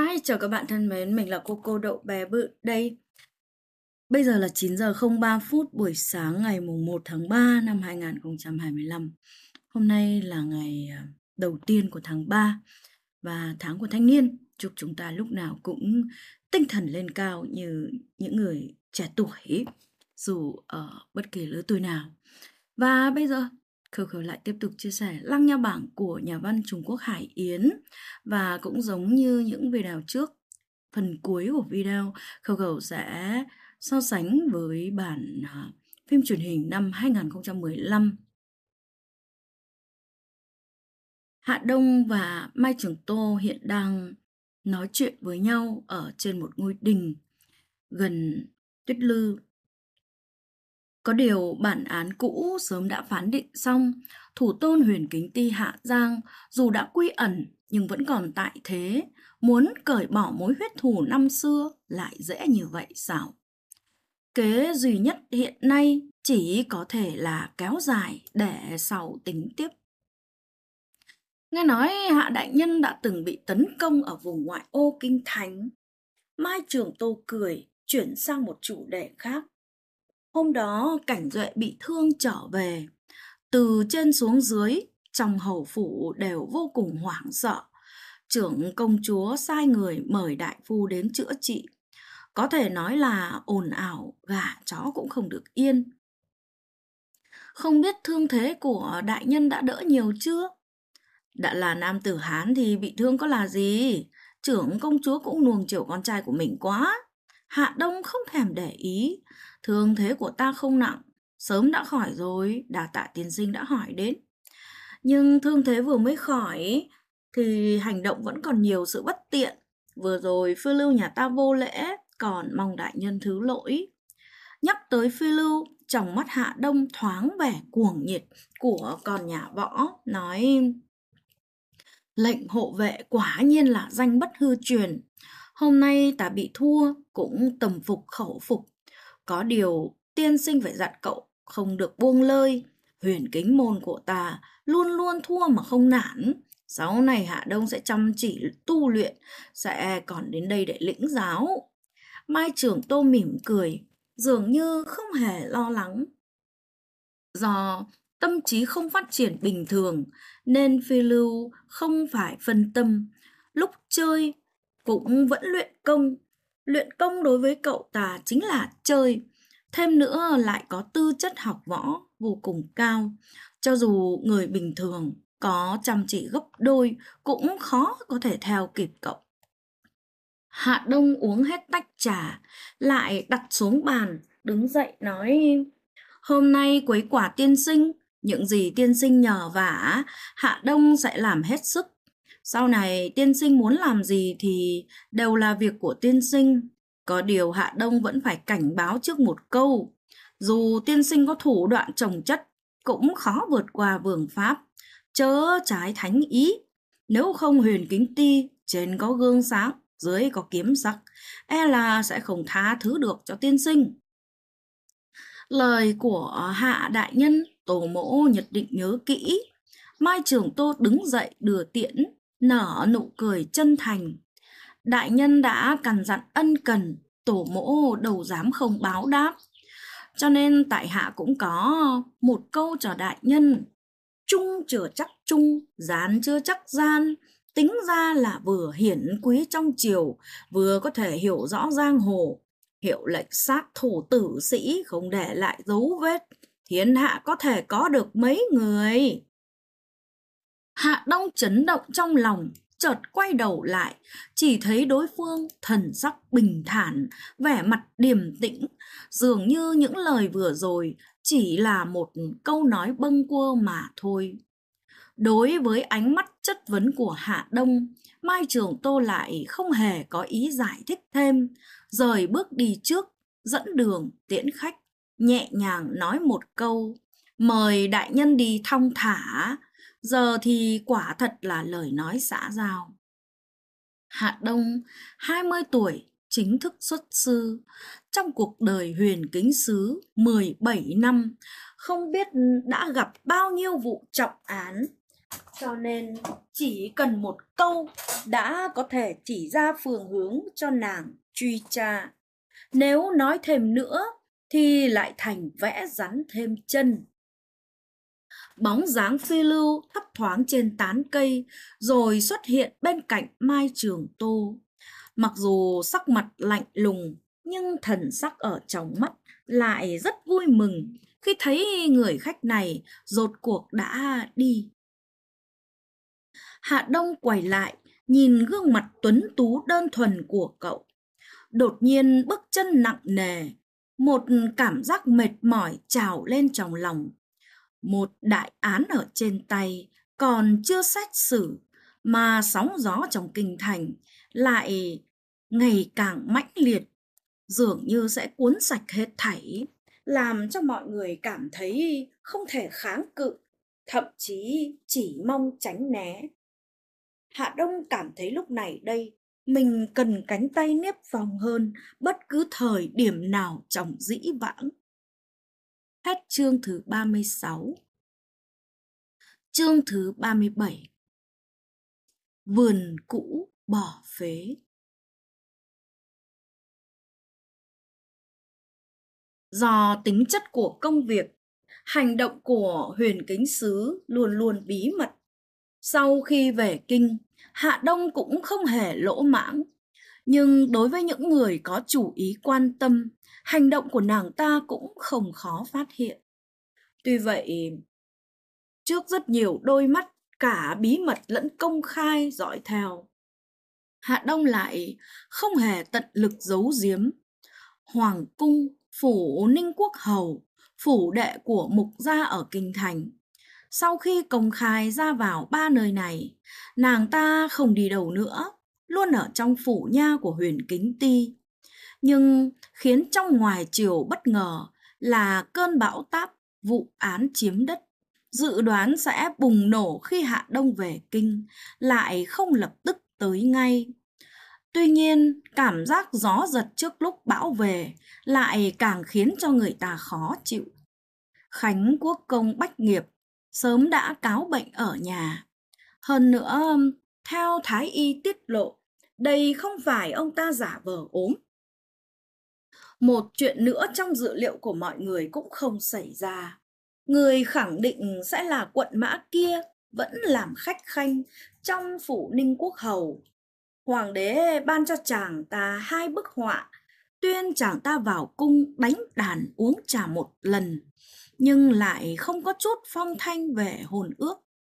Hi, chào các bạn thân mến, mình là cô Đậu Bé Bự đây. Bây giờ là 9:03 buổi sáng ngày mùng 1 tháng 3 năm 2025. Hôm nay là ngày đầu tiên của tháng 3 và tháng của thanh niên. Chúc chúng ta lúc nào cũng tinh thần lên cao như những người trẻ tuổi, dù ở bất kỳ lứa tuổi nào. Và bây giờ, Khởi Khởi lại tiếp tục chia sẻ Lăng Nha Bảng của nhà văn Trung Quốc Hải Yến. Và cũng giống như những video trước, phần cuối của video, Khởi Khởi sẽ so sánh với bản phim truyền hình năm 2015. Hạ Đông và Mai Trường Tô hiện đang nói chuyện với nhau ở trên một ngôi đình gần Tuyết Lư. Có điều bản án cũ sớm đã phán định xong, thủ tôn Huyền Kính Ti Hạ Giang dù đã quy ẩn nhưng vẫn còn tại thế, muốn cởi bỏ mối huyết thù năm xưa lại dễ như vậy sao? Kế duy nhất hiện nay chỉ có thể là kéo dài để sau tính tiếp. Nghe nói Hạ Đại Nhân đã từng bị tấn công ở vùng ngoại ô kinh thành. Mai Trường Tô cười, chuyển sang một chủ đề khác. Hôm đó Cảnh Duệ bị thương trở về. Từ trên xuống dưới, trong hầu phủ đều vô cùng hoảng sợ. Trưởng công chúa sai người mời đại phu đến chữa trị. Có thể nói là ồn ào, gà chó cũng không được yên. Không biết thương thế của đại nhân đã đỡ nhiều chưa? Đã là nam tử Hán thì bị thương có là gì? Trưởng công chúa cũng nuông chiều con trai của mình quá. Hạ Đông không thèm để ý. Thương thế của ta không nặng, sớm đã khỏi rồi, đà tạ tiên sinh đã hỏi đến. Nhưng thương thế vừa mới khỏi thì hành động vẫn còn nhiều sự bất tiện. Vừa rồi phiêu lưu nhà ta vô lễ, còn mong đại nhân thứ lỗi. Nhắc tới phiêu lưu, trong mắt Hạ Đông thoáng vẻ cuồng nhiệt của con nhà Võ, nói: lệnh hộ vệ quả nhiên là danh bất hư truyền. Hôm nay ta bị thua cũng tâm phục khẩu phục. Có điều tiên sinh phải dặn cậu không được buông lơi. Huyền Kính môn của ta luôn luôn thua mà không nản. Sau này Hạ Đông sẽ chăm chỉ tu luyện, sẽ còn đến đây để lĩnh giáo. Mai Trường Tô mỉm cười, dường như không hề lo lắng. Do tâm trí không phát triển bình thường nên Phi Lưu không phải phân tâm. Lúc chơi cũng vẫn luyện công. Luyện công đối với cậu ta chính là chơi. Thêm nữa lại có tư chất học võ vô cùng cao. Cho dù người bình thường có chăm chỉ gấp đôi cũng khó có thể theo kịp cậu. Hạ Đông uống hết tách trà, lại đặt xuống bàn, đứng dậy nói: hôm nay quấy quả tiên sinh, những gì tiên sinh nhờ vả, Hạ Đông sẽ làm hết sức. Sau này tiên sinh muốn làm gì thì đều là việc của tiên sinh. Có điều Hạ Đông vẫn phải cảnh báo trước một câu. Dù tiên sinh có thủ đoạn chồng chất, cũng khó vượt qua vương pháp. Chớ trái thánh ý. Nếu không Huyền Kính Ti, trên có gương sáng, dưới có kiếm sắc, e là sẽ không tha thứ được cho tiên sinh. Lời của Hạ Đại Nhân, Tổ mỗ nhất định nhớ kỹ. Mai Trường Tô đứng dậy đưa tiễn, nở nụ cười chân thành. Đại Nhân đã căn dặn ân cần, Tổ mỗ đâu dám không báo đáp. Cho nên tại hạ cũng có một câu cho đại nhân: trung chưa chắc trung, gian chưa chắc gian. Tính ra là vừa hiển quý trong triều, vừa có thể hiểu rõ giang hồ. Hiệu lệnh sát thủ tử sĩ không để lại dấu vết, thiên hạ có thể có được mấy người. Hạ Đông chấn động trong lòng, chợt quay đầu lại, chỉ thấy đối phương thần sắc bình thản, vẻ mặt điềm tĩnh, dường như những lời vừa rồi chỉ là một câu nói bâng quơ mà thôi. Đối với ánh mắt chất vấn của Hạ Đông, Mai Trường Tô lại không hề có ý giải thích thêm, rời bước đi trước, dẫn đường tiễn khách, nhẹ nhàng nói một câu: mời đại nhân đi thong thả. Giờ thì quả thật là lời nói xã giao. Hạ Đông 20 tuổi, chính thức xuất sư. Trong cuộc đời Huyền Kính Sứ 17 năm, không biết đã gặp bao nhiêu vụ trọng án. Cho nên chỉ cần một câu đã có thể chỉ ra phương hướng cho nàng truy tra. Nếu nói thêm nữa thì lại thành vẽ rắn thêm chân. Bóng dáng phi lưu thấp thoáng trên tán cây rồi xuất hiện bên cạnh Mai Trường Tô. Mặc dù sắc mặt lạnh lùng nhưng thần sắc ở trong mắt lại rất vui mừng khi thấy người khách này rốt cuộc đã đi. Hạ Đông quay lại, nhìn gương mặt tuấn tú đơn thuần của cậu. Đột nhiên bước chân nặng nề, một cảm giác mệt mỏi trào lên trong lòng. Một đại án ở trên tay còn chưa xét xử, mà sóng gió trong kinh thành lại ngày càng mãnh liệt, dường như sẽ cuốn sạch hết thảy, làm cho mọi người cảm thấy không thể kháng cự, thậm chí chỉ mong tránh né. Hạ Đông cảm thấy lúc này đây, mình cần cánh tay nếp vòng hơn bất cứ thời điểm nào trong dĩ vãng. Hết chương thứ 36. Chương thứ 37. Vườn cũ bỏ phế. Do tính chất của công việc, hành động của Huyền Kính Sứ luôn luôn bí mật. Sau khi về kinh, Hạ Đông cũng không hề lỗ mãng. Nhưng đối với những người có chủ ý quan tâm, hành động của nàng ta cũng không khó phát hiện. Tuy vậy, trước rất nhiều đôi mắt cả bí mật lẫn công khai dõi theo, Hạ Đông lại không hề tận lực giấu giếm. Hoàng cung, phủ Ninh Quốc Hầu, phủ đệ của mục gia ở kinh thành. Sau khi công khai ra vào ba nơi này, nàng ta không đi đâu nữa, luôn ở trong phủ nha của Huyền Kính Ti. Nhưng khiến trong ngoài triều bất ngờ là cơn bão táp, vụ án chiếm đất, dự đoán sẽ bùng nổ khi Hạ Đông về kinh, lại không lập tức tới ngay. Tuy nhiên, cảm giác gió giật trước lúc bão về lại càng khiến cho người ta khó chịu. Khánh Quốc công Bách Nghiệp sớm đã cáo bệnh ở nhà. Hơn nữa, theo Thái y tiết lộ, đây không phải ông ta giả vờ ốm. Một chuyện nữa trong dự liệu của mọi người cũng không xảy ra. Người khẳng định sẽ là quận mã kia vẫn làm khách khanh trong phủ Ninh Quốc Hầu. Hoàng đế ban cho chàng ta 2 bức họa, tuyên chàng ta vào cung đánh đàn uống trà một lần, nhưng lại không có chút phong thanh về hồn ước.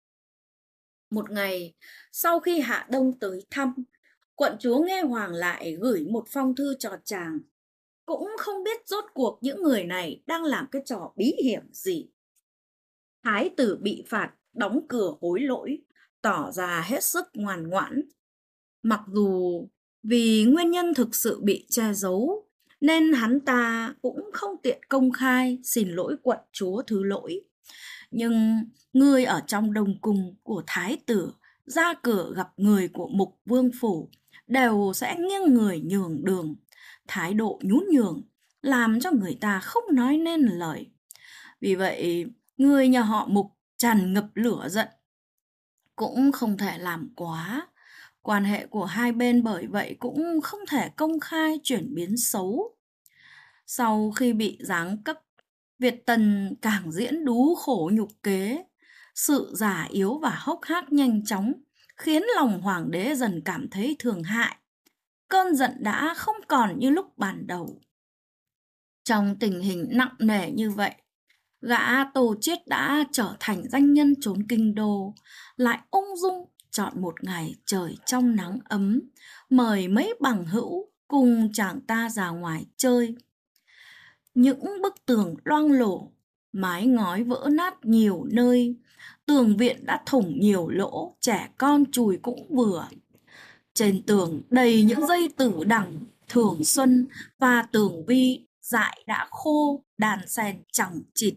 Một ngày, sau khi Hạ Đông tới thăm, quận chúa nghe Hoàng lại gửi một phong thư cho chàng. Cũng không biết rốt cuộc những người này đang làm cái trò bí hiểm gì. Thái tử bị phạt, đóng cửa hối lỗi, tỏ ra hết sức ngoan ngoãn. Mặc dù vì nguyên nhân thực sự bị che giấu, nên hắn ta cũng không tiện công khai xin lỗi quận chúa thứ lỗi. Nhưng người ở trong đông cung của thái tử ra cửa gặp người của mục vương phủ đều sẽ nghiêng người nhường đường, thái độ nhún nhường làm cho người ta không nói nên lời. Vì vậy, người nhà họ Mục tràn ngập lửa giận, cũng không thể làm quá. Quan hệ của hai bên bởi vậy cũng không thể công khai chuyển biến xấu. Sau khi bị giáng cấp, Việt Tần càng diễn đú khổ nhục kế. Sự già yếu và hốc hác nhanh chóng khiến lòng hoàng đế dần cảm thấy thương hại. Cơn giận đã không còn như lúc ban đầu. Trong tình hình nặng nề như vậy, gã Tô Chiết đã trở thành danh nhân trốn kinh đô, lại ung dung chọn một ngày trời trong nắng ấm, mời mấy bằng hữu cùng chàng ta ra ngoài chơi. Những bức tường loang lổ, mái ngói vỡ nát nhiều nơi, tường viện đã thủng nhiều lỗ, trẻ con chùi cũng vừa. Trên tường đầy những dây tử đằng, thường xuân và tường vi dại đã khô, đàn sen chằng chịt.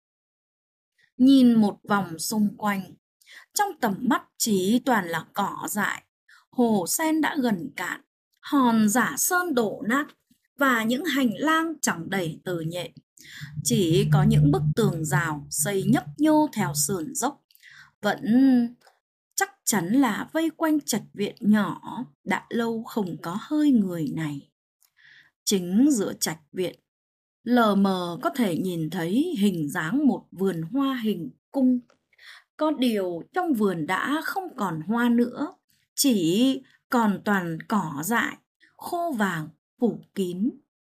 Nhìn một vòng xung quanh, trong tầm mắt chỉ toàn là cỏ dại, hồ sen đã gần cạn, hòn giả sơn đổ nát và những hành lang chẳng đầy tơ nhện. Chỉ có những bức tường rào xây nhấp nhô theo sườn dốc, vẫn chắc chắn là vây quanh trạch viện nhỏ đã lâu không có hơi người này. Chính giữa trạch viện, lờ mờ có thể nhìn thấy hình dáng một vườn hoa hình cung. Có điều trong vườn đã không còn hoa nữa, chỉ còn toàn cỏ dại, khô vàng, phủ kín.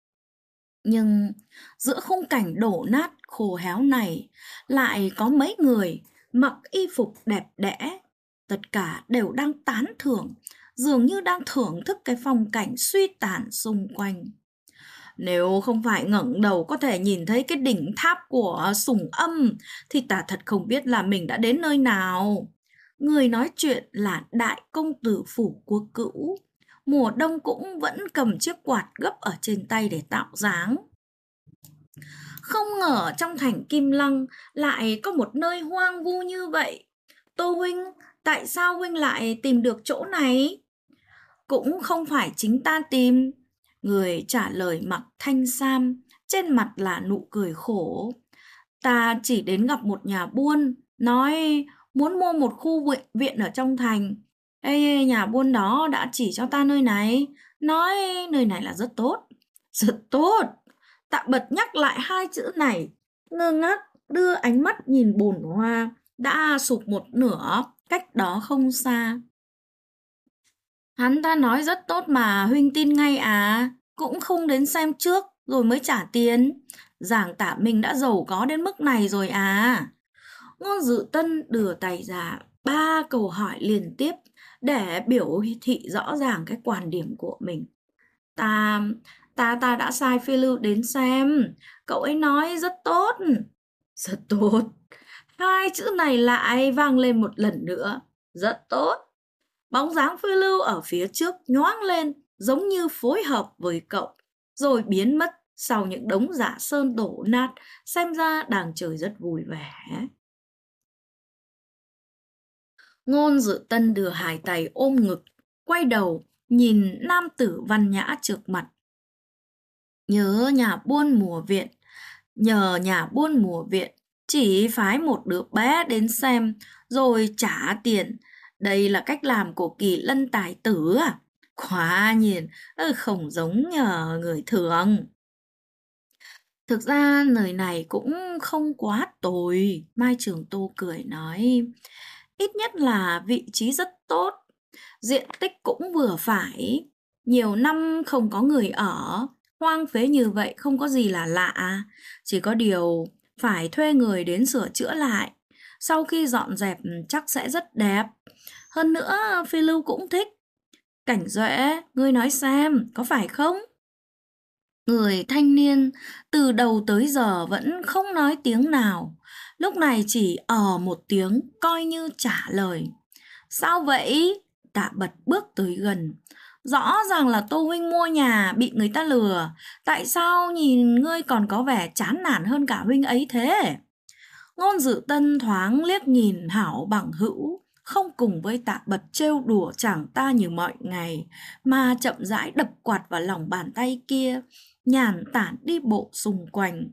Nhưng giữa khung cảnh đổ nát khô héo này lại có mấy người mặc y phục đẹp đẽ. Tất cả đều đang tán thưởng, dường như đang thưởng thức cái phong cảnh suy tàn xung quanh. Nếu không phải ngẩng đầu có thể nhìn thấy cái đỉnh tháp của Sùng Âm thì ta thật không biết là mình đã đến nơi nào. Người nói chuyện là đại công tử Phủ Quốc Cữu. Mùa đông cũng vẫn cầm chiếc quạt gấp ở trên tay để tạo dáng. Không ngờ trong thành Kim Lăng lại có một nơi hoang vu như vậy. Tô huynh, tại sao huynh lại tìm được chỗ này? Cũng không phải chính ta tìm. Người trả lời mặc thanh sam, trên mặt là nụ cười khổ. Ta chỉ đến gặp một nhà buôn, nói muốn mua một khu viện ở trong thành. Ê, nhà buôn đó đã chỉ cho ta nơi này, nói nơi này là rất tốt. Rất tốt. Tạ Bật nhắc lại hai chữ này, ngơ ngác đưa ánh mắt nhìn bồn hoa đã sụp một nửa cách đó không xa. Hắn ta nói rất tốt mà huynh tin ngay à, cũng không đến xem trước rồi mới trả tiền. Giảng tả mình đã giàu có đến mức này rồi à. Ngôn Dự Tân đưa tay ra 3 câu hỏi liên tiếp để biểu thị rõ ràng cái quan điểm của mình. Ta đã sai phiêu lưu đến xem, cậu ấy nói rất tốt. Rất tốt. Hai chữ này lại vang lên một lần nữa. Rất tốt. Bóng dáng phiêu lưu ở phía trước nhoáng lên giống như phối hợp với cậu, rồi biến mất sau những đống rã sơn đổ nát, xem ra đang chơi rất vui vẻ. Ngôn Dự Tân đưa hai tay ôm ngực, quay đầu nhìn nam tử văn nhã trước mặt. Nhờ nhà buôn mùa viện, chỉ phái một đứa bé đến xem, rồi trả tiền. Đây là cách làm của Kỳ Lân tài tử à? Quả nhiên, không giống nhờ người thường. Thực ra lời này cũng không quá tồi, Mai Trường Tô cười nói. Ít nhất là vị trí rất tốt, diện tích cũng vừa phải. Nhiều năm không có người ở, hoang phế như vậy không có gì là lạ. Chỉ có điều phải thuê người đến sửa chữa lại. Sau khi dọn dẹp chắc sẽ rất đẹp. Hơn nữa Phi Lưu cũng thích. Cảnh Duệ, ngươi nói xem, có phải không? Người thanh niên từ đầu tới giờ vẫn không nói tiếng nào. Lúc này chỉ một tiếng coi như trả lời. Sao vậy? Tạ Bật bước tới gần. Rõ ràng là Tô huynh mua nhà bị người ta lừa. Tại sao nhìn ngươi còn có vẻ chán nản hơn cả huynh ấy thế? Ngôn Dự Tân thoáng liếc nhìn Hảo bằng hữu, không cùng với Tạ Bật trêu đùa chàng ta như mọi ngày, mà chậm rãi đập quạt vào lòng bàn tay kia, nhàn tản đi bộ xung quanh.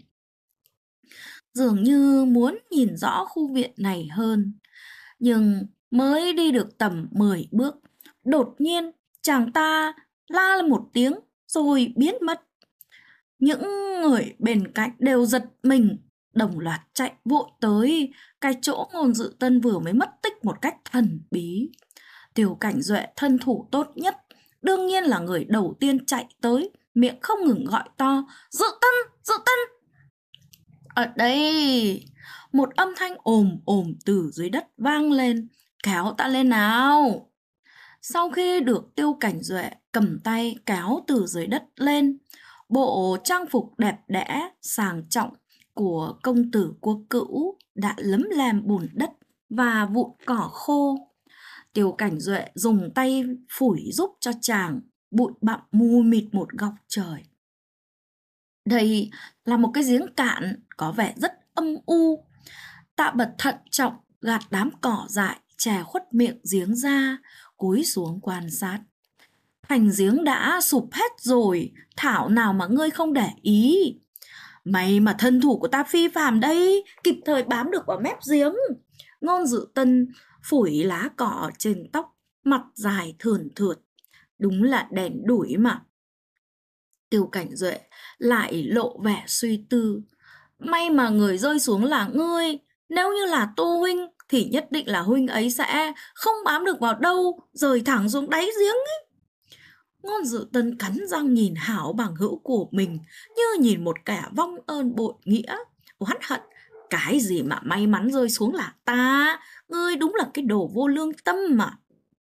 Dường như muốn nhìn rõ khu viện này hơn. Nhưng mới đi được tầm 10 bước, đột nhiên chàng ta la lên một tiếng rồi biến mất. Những người bên cạnh đều giật mình, đồng loạt chạy vội tới cái chỗ Ngôn Dự Tân vừa mới mất tích một cách thần bí. Tiêu Cảnh Duệ thân thủ tốt nhất, đương nhiên là người đầu tiên chạy tới, miệng không ngừng gọi to, Dự Tân, Dự Tân. Ở đây, một âm thanh ồm ồm từ dưới đất vang lên, kéo ta lên nào. Sau khi được Tiêu Cảnh Duệ cầm tay kéo từ dưới đất lên, bộ trang phục đẹp đẽ, sang trọng của công tử Quốc Cữu đã lấm lem bùn đất và vụn cỏ khô. Tiêu Cảnh Duệ dùng tay phủi giúp cho chàng, bụi bặm mù mịt một góc trời. Đây là một cái giếng cạn có vẻ rất âm u. Tạ Bật thận trọng gạt đám cỏ dại che khuất miệng giếng ra, cúi xuống quan sát. Thành giếng đã sụp hết rồi, thảo nào mà ngươi không để ý. May mà thân thủ của ta phi phàm đây, kịp thời bám được vào mép giếng. Ngôn Dự Tân phủi lá cỏ trên tóc, mặt dài thườn thượt. Đúng là đèn đủi mà. Tiêu Cảnh Duệ lại lộ vẻ suy tư. May mà người rơi xuống là ngươi. Nếu như là Tô huynh thì nhất định là huynh ấy sẽ không bám được vào đâu, rơi thẳng xuống đáy giếng ấy. Ngôn Dự Tân cắn răng nhìn Hảo bằng hữu của mình như nhìn một kẻ vong ơn bội nghĩa, oán hận. Cái gì mà may mắn rơi xuống là ta, ngươi đúng là cái đồ vô lương tâm mà.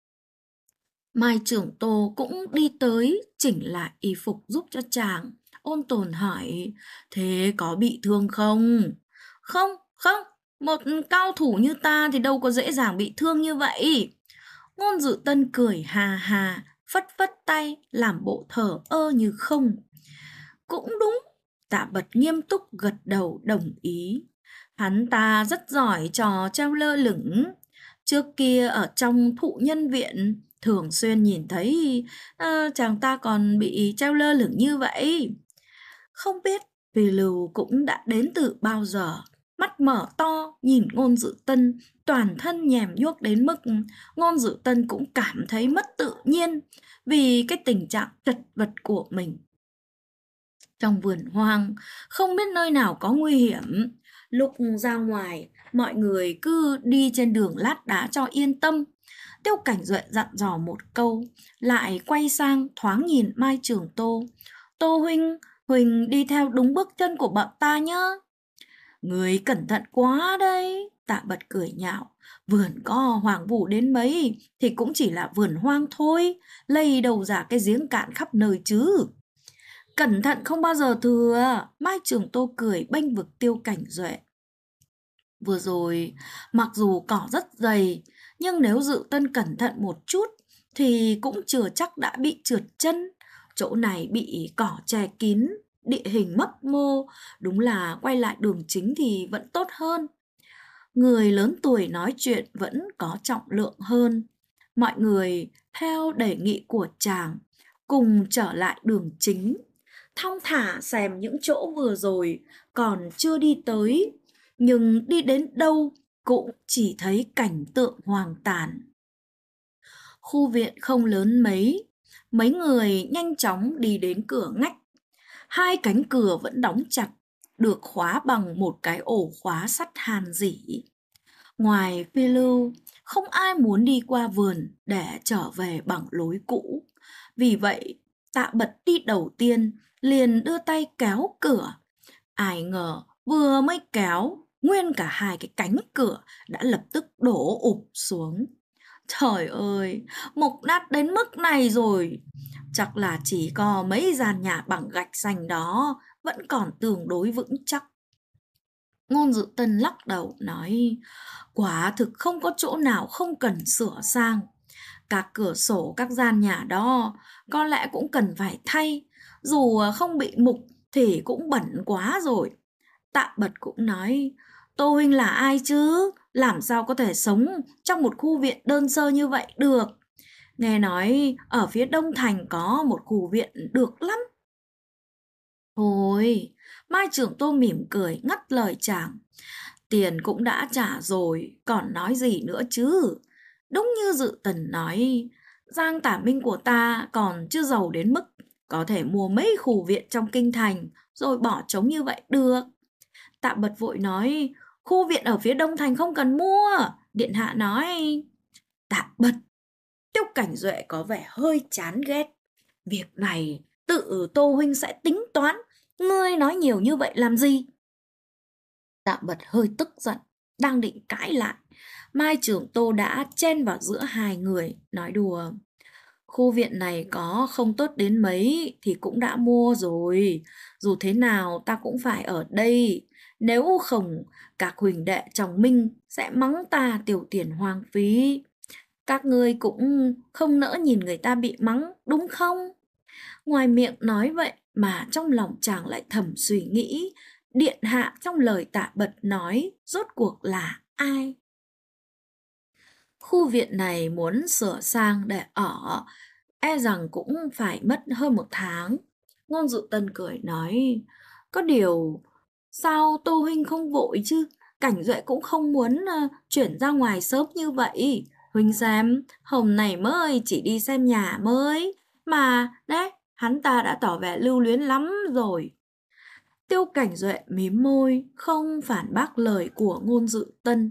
Mai trưởng Tô cũng đi tới chỉnh lại y phục giúp cho chàng. Ôn Tồn hỏi, thế có bị thương không? Không, không, một cao thủ như ta thì đâu có dễ dàng bị thương như vậy. Ngôn Dự Tân cười hà hà, phất phất tay, làm bộ thờ ơ như không. Cũng đúng, Tạ Bật nghiêm túc gật đầu đồng ý. Hắn ta rất giỏi trò treo lơ lửng. Trước kia ở trong thụ nhân viện, thường xuyên nhìn thấy chàng ta còn bị treo lơ lửng như vậy. Không biết Vì Lưu cũng đã đến từ bao giờ. Mắt mở to nhìn Ngôn Dự Tân, toàn thân nhèm nhuốc đến mức Ngôn Dự Tân cũng cảm thấy mất tự nhiên vì cái tình trạng chật vật của mình. Trong vườn hoang, không biết nơi nào có nguy hiểm. Lúc ra ngoài, mọi người cứ đi trên đường lát đá cho yên tâm. Tiêu Cảnh Duệ dặn dò một câu, lại quay sang thoáng nhìn Mai Trường Tô. Tô huynh, huynh đi theo đúng bước chân của bọn ta nhá. Người cẩn thận quá đấy, Tạ Bật cười nhạo. Vườn có hoàng vũ đến mấy thì cũng chỉ là vườn hoang thôi, lây đầu ra cái giếng cạn khắp nơi chứ. Cẩn thận không bao giờ thừa, Mai Trường Tô cười bênh vực Tiêu Cảnh Duệ. Vừa rồi, mặc dù cỏ rất dày, nhưng nếu Dự Tân cẩn thận một chút thì cũng chưa chắc đã bị trượt chân. Chỗ này bị cỏ che kín, địa hình mấp mô, đúng là quay lại đường chính thì vẫn tốt hơn. Người lớn tuổi nói chuyện vẫn có trọng lượng hơn. Mọi người theo đề nghị của chàng cùng trở lại đường chính, thong thả xem những chỗ vừa rồi còn chưa đi tới, nhưng đi đến đâu cũng chỉ thấy cảnh tượng hoang tàn. Khu viện không lớn mấy người nhanh chóng đi đến cửa ngách. Hai cánh cửa vẫn đóng chặt, được khóa bằng một cái ổ khóa sắt hàn rỉ. Ngoài Phi Lưu, không ai muốn đi qua vườn để trở về bằng lối cũ. Vì vậy, Tạ Bật đi đầu tiên, liền đưa tay kéo cửa. Ai ngờ vừa mới kéo, nguyên cả hai cái cánh cửa đã lập tức đổ ụp xuống. Trời ơi, mục nát đến mức này rồi. Chắc là chỉ có mấy gian nhà bằng gạch xanh đó vẫn còn tương đối vững chắc. Ngôn Dự Tân lắc đầu nói, quả thực không có chỗ nào không cần sửa sang. Các cửa sổ các gian nhà đó có lẽ cũng cần phải thay, dù không bị mục thì cũng bẩn quá rồi. Tạ Bật cũng nói, Tô huynh là ai chứ, làm sao có thể sống trong một khu viện đơn sơ như vậy được. Nghe nói ở phía Đông Thành có một khu viện được lắm. Thôi, Mai Trưởng Tô mỉm cười ngắt lời chàng. Tiền cũng đã trả rồi, còn nói gì nữa chứ. Đúng như Dự Tần nói, Giang Tả Minh của ta còn chưa giàu đến mức có thể mua mấy khu viện trong kinh thành rồi bỏ trống như vậy được. Tạ Bật vội nói, khu viện ở phía Đông Thành không cần mua. Điện hạ nói. Tạ Bật, Tiêu Cảnh Duệ có vẻ hơi chán ghét. Việc này tự Tô huynh sẽ tính toán, ngươi nói nhiều như vậy làm gì? Tạ Bật hơi tức giận, đang định cãi lại. Mai Trưởng Tô đã chen vào giữa hai người, nói đùa. Khu viện này có không tốt đến mấy thì cũng đã mua rồi. Dù thế nào ta cũng phải ở đây. Nếu không, các huỳnh đệ chồng Minh sẽ mắng ta tiêu tiền hoang phí. Các ngươi cũng không nỡ nhìn người ta bị mắng, đúng không? Ngoài miệng nói vậy mà trong lòng chàng lại thầm suy nghĩ, điện hạ trong lời Tạ Bật nói rốt cuộc là ai? Khu viện này muốn sửa sang để ở, e rằng cũng phải mất hơn 1 tháng. Ngôn Dụ Tân cười nói, có điều, sao Tô huynh không vội chứ? Cảnh Duệ cũng không muốn chuyển ra ngoài sớm như vậy. Huynh xem, hôm nay mới chỉ đi xem nhà mới. Mà, đấy, hắn ta đã tỏ vẻ lưu luyến lắm rồi. Tiêu Cảnh Duệ mím môi, không phản bác lời của Ngôn Dự Tân.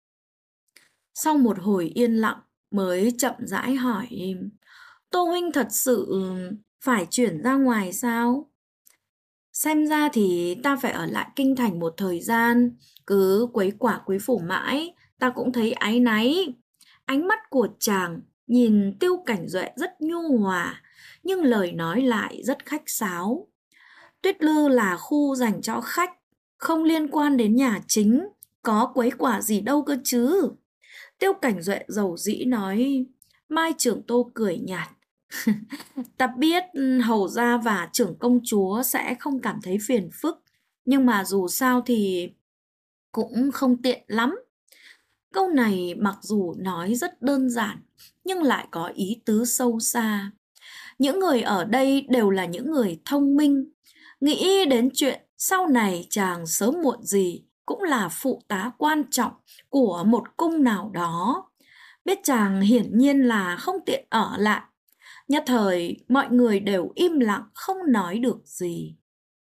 Sau một hồi yên lặng, mới chậm rãi hỏi, Tô huynh thật sự phải chuyển ra ngoài sao? Xem ra thì ta phải ở lại kinh thành một thời gian, cứ quấy quả quấy phủ mãi, ta cũng thấy áy náy. Ánh mắt của chàng nhìn Tiêu Cảnh Duệ rất nhu hòa, nhưng lời nói lại rất khách sáo. Tuyết Lư là khu dành cho khách, không liên quan đến nhà chính, có quấy quả gì đâu cơ chứ. Tiêu Cảnh Duệ dầu dĩ nói. Mai trưởng Tô cười nhạt. Ta biết hầu gia và trưởng công chúa sẽ không cảm thấy phiền phức, nhưng mà dù sao thì cũng không tiện lắm. Câu này mặc dù nói rất đơn giản, nhưng lại có ý tứ sâu xa. Những người ở đây đều là những người thông minh, nghĩ đến chuyện sau này chàng sớm muộn gì cũng là phụ tá quan trọng của một cung nào đó. Biết chàng hiển nhiên là không tiện ở lại. Nhất thời mọi người đều im lặng không nói được gì.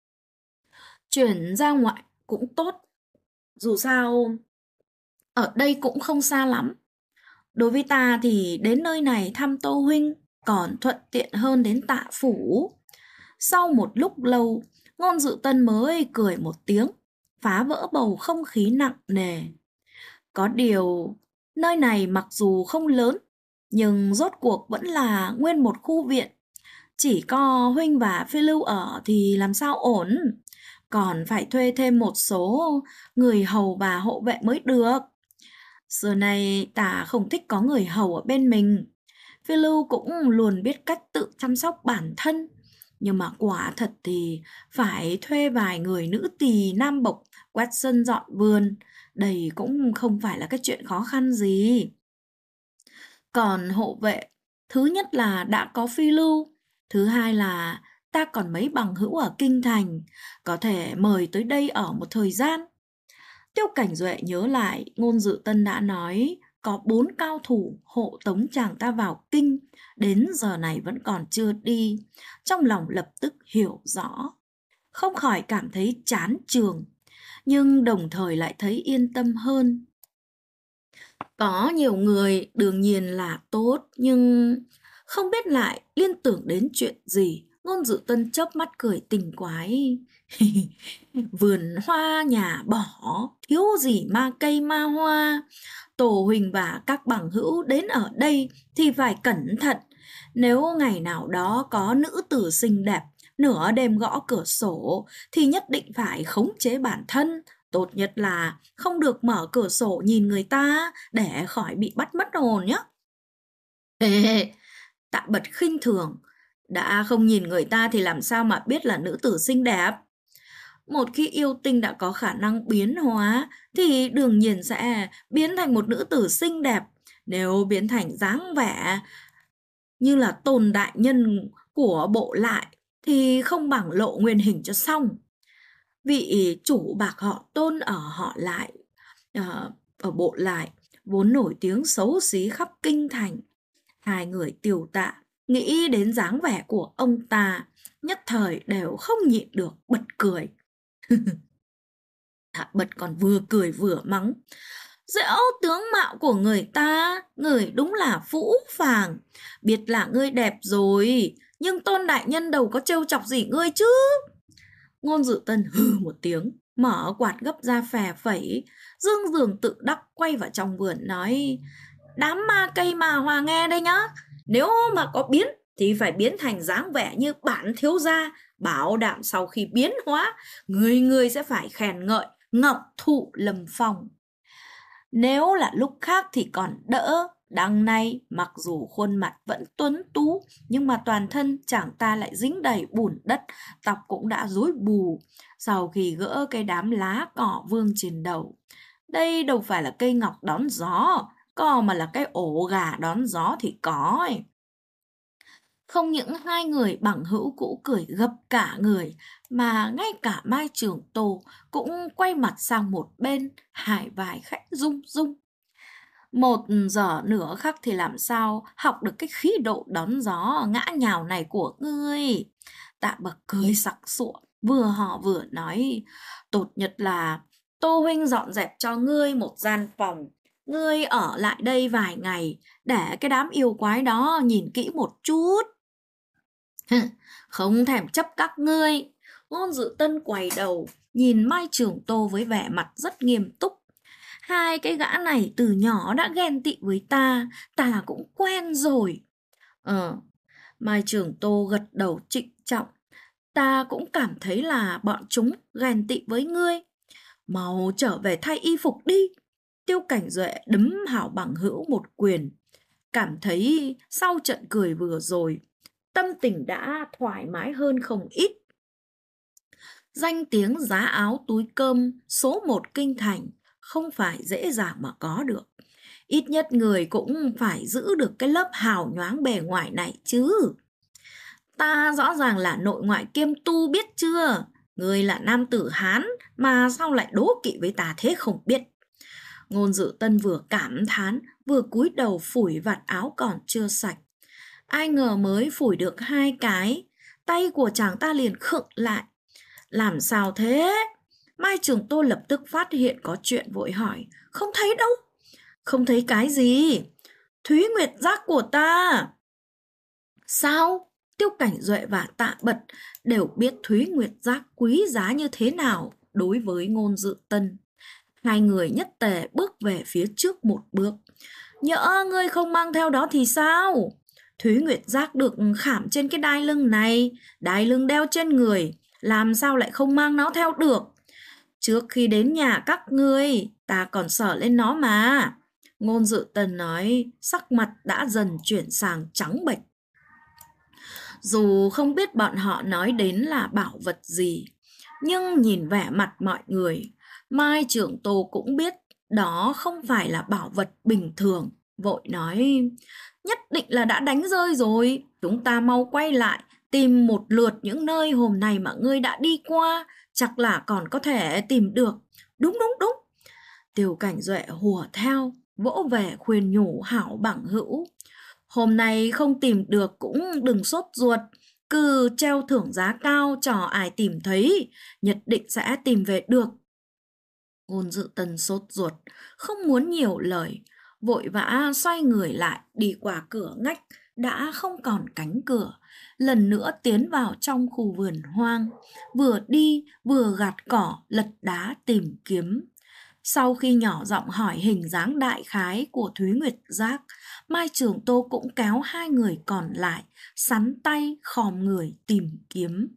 Chuyển ra ngoại cũng tốt, dù sao ở đây cũng không xa lắm. Đối với ta thì đến nơi này thăm Tô huynh còn thuận tiện hơn đến Tạ phủ. Sau một lúc lâu, Ngôn Dự Tân mới cười một tiếng, phá vỡ bầu không khí nặng nề. Có điều, nơi này mặc dù không lớn, nhưng rốt cuộc vẫn là nguyên một khu viện. Chỉ có huynh và Phi Lưu ở thì làm sao ổn, còn phải thuê thêm một số người hầu và hộ vệ mới được. Giờ này ta không thích có người hầu ở bên mình. Phi Lưu cũng luôn biết cách tự chăm sóc bản thân, nhưng mà quả thật thì phải thuê vài người nữ tỳ nam bộc quét sân dọn vườn. Đây cũng không phải là cái chuyện khó khăn gì. Còn hộ vệ, thứ nhất là đã có Phi Lưu, thứ hai là ta còn mấy bằng hữu ở kinh thành, có thể mời tới đây ở một thời gian. Tiêu Cảnh Duệ nhớ lại Ngôn Dự Tân đã nói có 4 cao thủ hộ tống chàng ta vào kinh, đến giờ này vẫn còn chưa đi. Trong lòng lập tức hiểu rõ, không khỏi cảm thấy chán chường, nhưng đồng thời lại thấy yên tâm hơn. Có nhiều người đương nhiên là tốt, nhưng không biết lại liên tưởng đến chuyện gì. Ngôn Dự Tân chớp mắt cười tình quái. Vườn hoa nhà bỏ, thiếu gì ma cây ma hoa. Tổ Huỳnh và các bằng hữu đến ở đây thì phải cẩn thận. Nếu ngày nào đó có nữ tử xinh đẹp nửa đêm gõ cửa sổ thì nhất định phải khống chế bản thân. Tốt nhất là không được mở cửa sổ nhìn người ta để khỏi bị bắt mất hồn nhé. Ê, Tạ Bật khinh thường. Đã không nhìn người ta thì làm sao mà biết là nữ tử xinh đẹp. Một khi yêu tinh đã có khả năng biến hóa thì đương nhiên sẽ biến thành một nữ tử xinh đẹp. Nếu biến thành dáng vẻ như là Tôn đại nhân của bộ lại thì không bằng lộ nguyên hình cho xong. Vị chủ bạc họ Tôn ở họ lại, ở bộ lại, vốn nổi tiếng xấu xí khắp kinh thành. Hai người Tiêu Tạ nghĩ đến dáng vẻ của ông ta, nhất thời đều không nhịn được bật cười. Hạ Bật còn vừa cười vừa mắng. Dẫu tướng mạo của người ta, người đúng là phũ phàng. Biết là ngươi đẹp rồi, nhưng Tôn đại nhân đâu có trêu chọc gì ngươi chứ. Ngôn Dự Tân hừ một tiếng, mở quạt gấp ra phè phẩy, dương dường tự đắc quay vào trong vườn nói. Đám ma cây mà hòa nghe đây nhá. Nếu mà có biến thì phải biến thành dáng vẻ như bản thiếu gia. Bảo đảm sau khi biến hóa, người người sẽ phải khen ngợi ngọc thụ lâm phong. Nếu là lúc khác thì còn đỡ. Đằng này mặc dù khuôn mặt vẫn tuấn tú, nhưng mà toàn thân chàng ta lại dính đầy bùn đất, tóc cũng đã rối bù sau khi gỡ cái đám lá cỏ vương trên đầu. Đây đâu phải là cây ngọc đón gió, có mà là cái ổ gà đón gió thì có ấy. Không những hai người bằng hữu cũ cười gập cả người, mà ngay cả Mai Trường Tô cũng quay mặt sang một bên, hai vai khẽ rung rung. 1 giờ nữa khắc thì làm sao học được cái khí độ đón gió ngã nhào này của ngươi. Tạ Bậc cười sặc sụa, vừa họ vừa nói, tốt nhất là Tô huynh dọn dẹp cho ngươi một gian phòng, ngươi ở lại đây vài ngày để cái đám yêu quái đó nhìn kỹ một chút. Không thèm chấp các ngươi. Ngôn Dự Tân quay đầu nhìn Mai Trường Tô với vẻ mặt rất nghiêm túc. Hai cái gã này từ nhỏ đã ghen tị với ta cũng quen rồi. Mai Trường Tô gật đầu trịnh trọng. Ta cũng cảm thấy là bọn chúng ghen tị với ngươi. Mau trở về thay y phục đi. Tiêu Cảnh Duệ đấm Hảo Bằng Hữu một quyền. Cảm thấy sau trận cười vừa rồi, tâm tình đã thoải mái hơn không ít. Danh tiếng giá áo túi cơm số 1 kinh thành không phải dễ dàng mà có được. Ít nhất người cũng phải giữ được cái lớp hào nhoáng bề ngoài này chứ. Ta rõ ràng là nội ngoại kiêm tu biết chưa? Người là nam tử Hán mà sao lại đố kỵ với ta thế không biết. Ngôn Dự Tân vừa cảm thán vừa cúi đầu phủi vạt áo còn chưa sạch. Ai ngờ mới phủi được 2 cái, tay của chàng ta liền khựng lại. Làm sao thế? Mai Trường Tô lập tức phát hiện có chuyện vội hỏi. Không thấy đâu. Không thấy cái gì? Thúy Nguyệt giác của ta. Sao? Tiêu Cảnh Duệ và Tạ Bật đều biết Thúy Nguyệt giác quý giá như thế nào đối với Ngôn Dự Tân. Hai người nhất tề bước về phía trước một bước. Nhỡ ngươi không mang theo đó thì sao? Thúy Nguyệt giác được khảm trên cái đai lưng này, đai lưng đeo trên người, làm sao lại không mang nó theo được? Trước khi đến nhà các ngươi, ta còn sờ lên nó mà. Ngôn Dự Tân nói, sắc mặt đã dần chuyển sang trắng bệch. Dù không biết bọn họ nói đến là bảo vật gì, nhưng nhìn vẻ mặt mọi người, Mai Trường Tô cũng biết đó không phải là bảo vật bình thường. Vội nói, nhất định là đã đánh rơi rồi. Chúng ta mau quay lại, tìm một lượt những nơi hôm nay mà ngươi đã đi qua, chắc là còn có thể tìm được. Đúng. Tiêu Cảnh Duệ hùa theo, vỗ về khuyên nhủ Hảo Bằng Hữu. Hôm nay không tìm được cũng đừng sốt ruột, cứ treo thưởng giá cao cho ai tìm thấy, nhất định sẽ tìm về được. Ngôn Dự Tân sốt ruột, không muốn nhiều lời, vội vã xoay người lại đi qua cửa ngách đã không còn cánh cửa, lần nữa tiến vào trong khu vườn hoang, vừa đi vừa gạt cỏ lật đá tìm kiếm. Sau khi nhỏ giọng hỏi hình dáng đại khái của Thúy Nguyệt giác, Mai Trường Tô cũng kéo hai người còn lại sắn tay khom người tìm kiếm.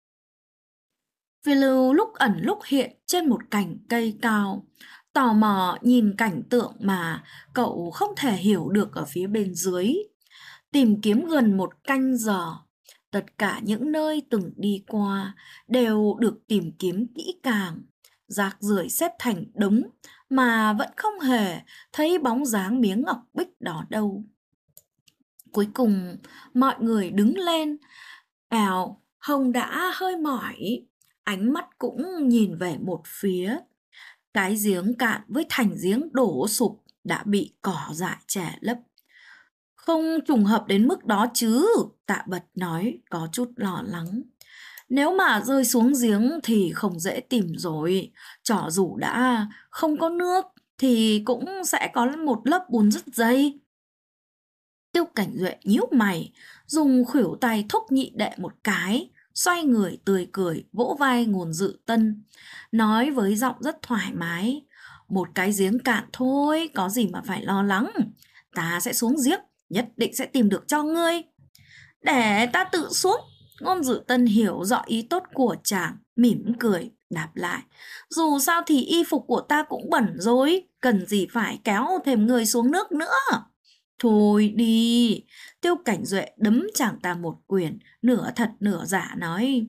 Phi Lưu lúc ẩn lúc hiện trên một cành cây cao, tò mò nhìn cảnh tượng mà cậu không thể hiểu được ở phía bên dưới. Tìm kiếm gần 1 canh giờ, tất cả những nơi từng đi qua đều được tìm kiếm kỹ càng, rác rưởi xếp thành đống mà vẫn không hề thấy bóng dáng miếng ngọc bích đó đâu. Cuối cùng mọi người đứng lên, ào Hồng đã hơi mỏi, ánh mắt cũng nhìn về một phía. Cái giếng cạn với thành giếng đổ sụp đã bị cỏ dại che lấp. Không trùng hợp đến mức đó chứ, Tạ Bật nói có chút lo lắng. Nếu mà rơi xuống giếng thì không dễ tìm rồi, cho dù đã không có nước thì cũng sẽ có một lớp bùn rất dày. Tiêu Cảnh Duệ nhíu mày, dùng khuỷu tay thúc nhị đệ một cái, xoay người tươi cười vỗ vai Ngôn Dự Tân, nói với giọng rất thoải mái. Một cái giếng cạn thôi, có gì mà phải lo lắng. Ta sẽ xuống giếng, nhất định sẽ tìm được cho ngươi. Để ta tự xuống. Ngôn Dự Tân hiểu rõ ý tốt của chàng, mỉm cười, đáp lại. Dù sao thì y phục của ta cũng bẩn rồi, cần gì phải kéo thêm người xuống nước nữa. Thôi đi. Tiêu Cảnh Duệ đấm chàng ta một quyền, nửa thật nửa giả nói.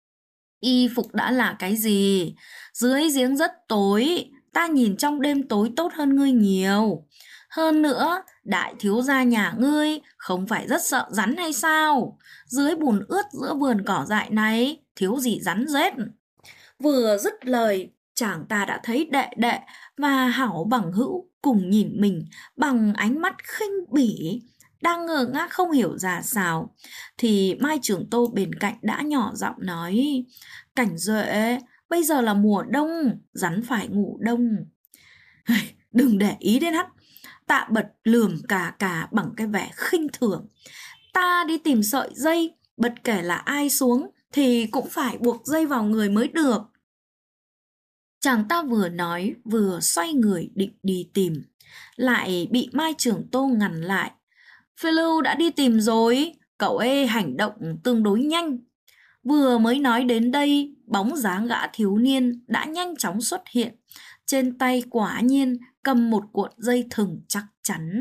Y phục đã là cái gì? Dưới giếng rất tối, ta nhìn trong đêm tối tốt hơn ngươi nhiều. Hơn nữa, đại thiếu gia nhà ngươi không phải rất sợ rắn hay sao? Dưới bùn ướt giữa vườn cỏ dại này, thiếu gì rắn rết. Vừa dứt lời, chàng ta đã thấy đệ đệ và Hảo bằng hữu cùng nhìn mình bằng ánh mắt khinh bỉ. Đang ngơ ngác không hiểu ra sao, thì Mai Trường Tô bên cạnh đã nhỏ giọng nói: Cảnh Duệ, bây giờ là mùa đông, rắn phải ngủ đông. Đừng để ý đến hắn. Tạ Bật lườm cà cà bằng cái vẻ khinh thường. Ta đi tìm sợi dây, bất kể là ai xuống thì cũng phải buộc dây vào người mới được. Chàng ta vừa nói vừa xoay người định đi tìm, lại bị Mai Trường Tô ngăn lại. Phiêu Lưu đã đi tìm rồi, cậu ấy hành động tương đối nhanh. Vừa mới nói đến đây, bóng dáng gã thiếu niên đã nhanh chóng xuất hiện. Trên tay quả nhiên cầm một cuộn dây thừng chắc chắn.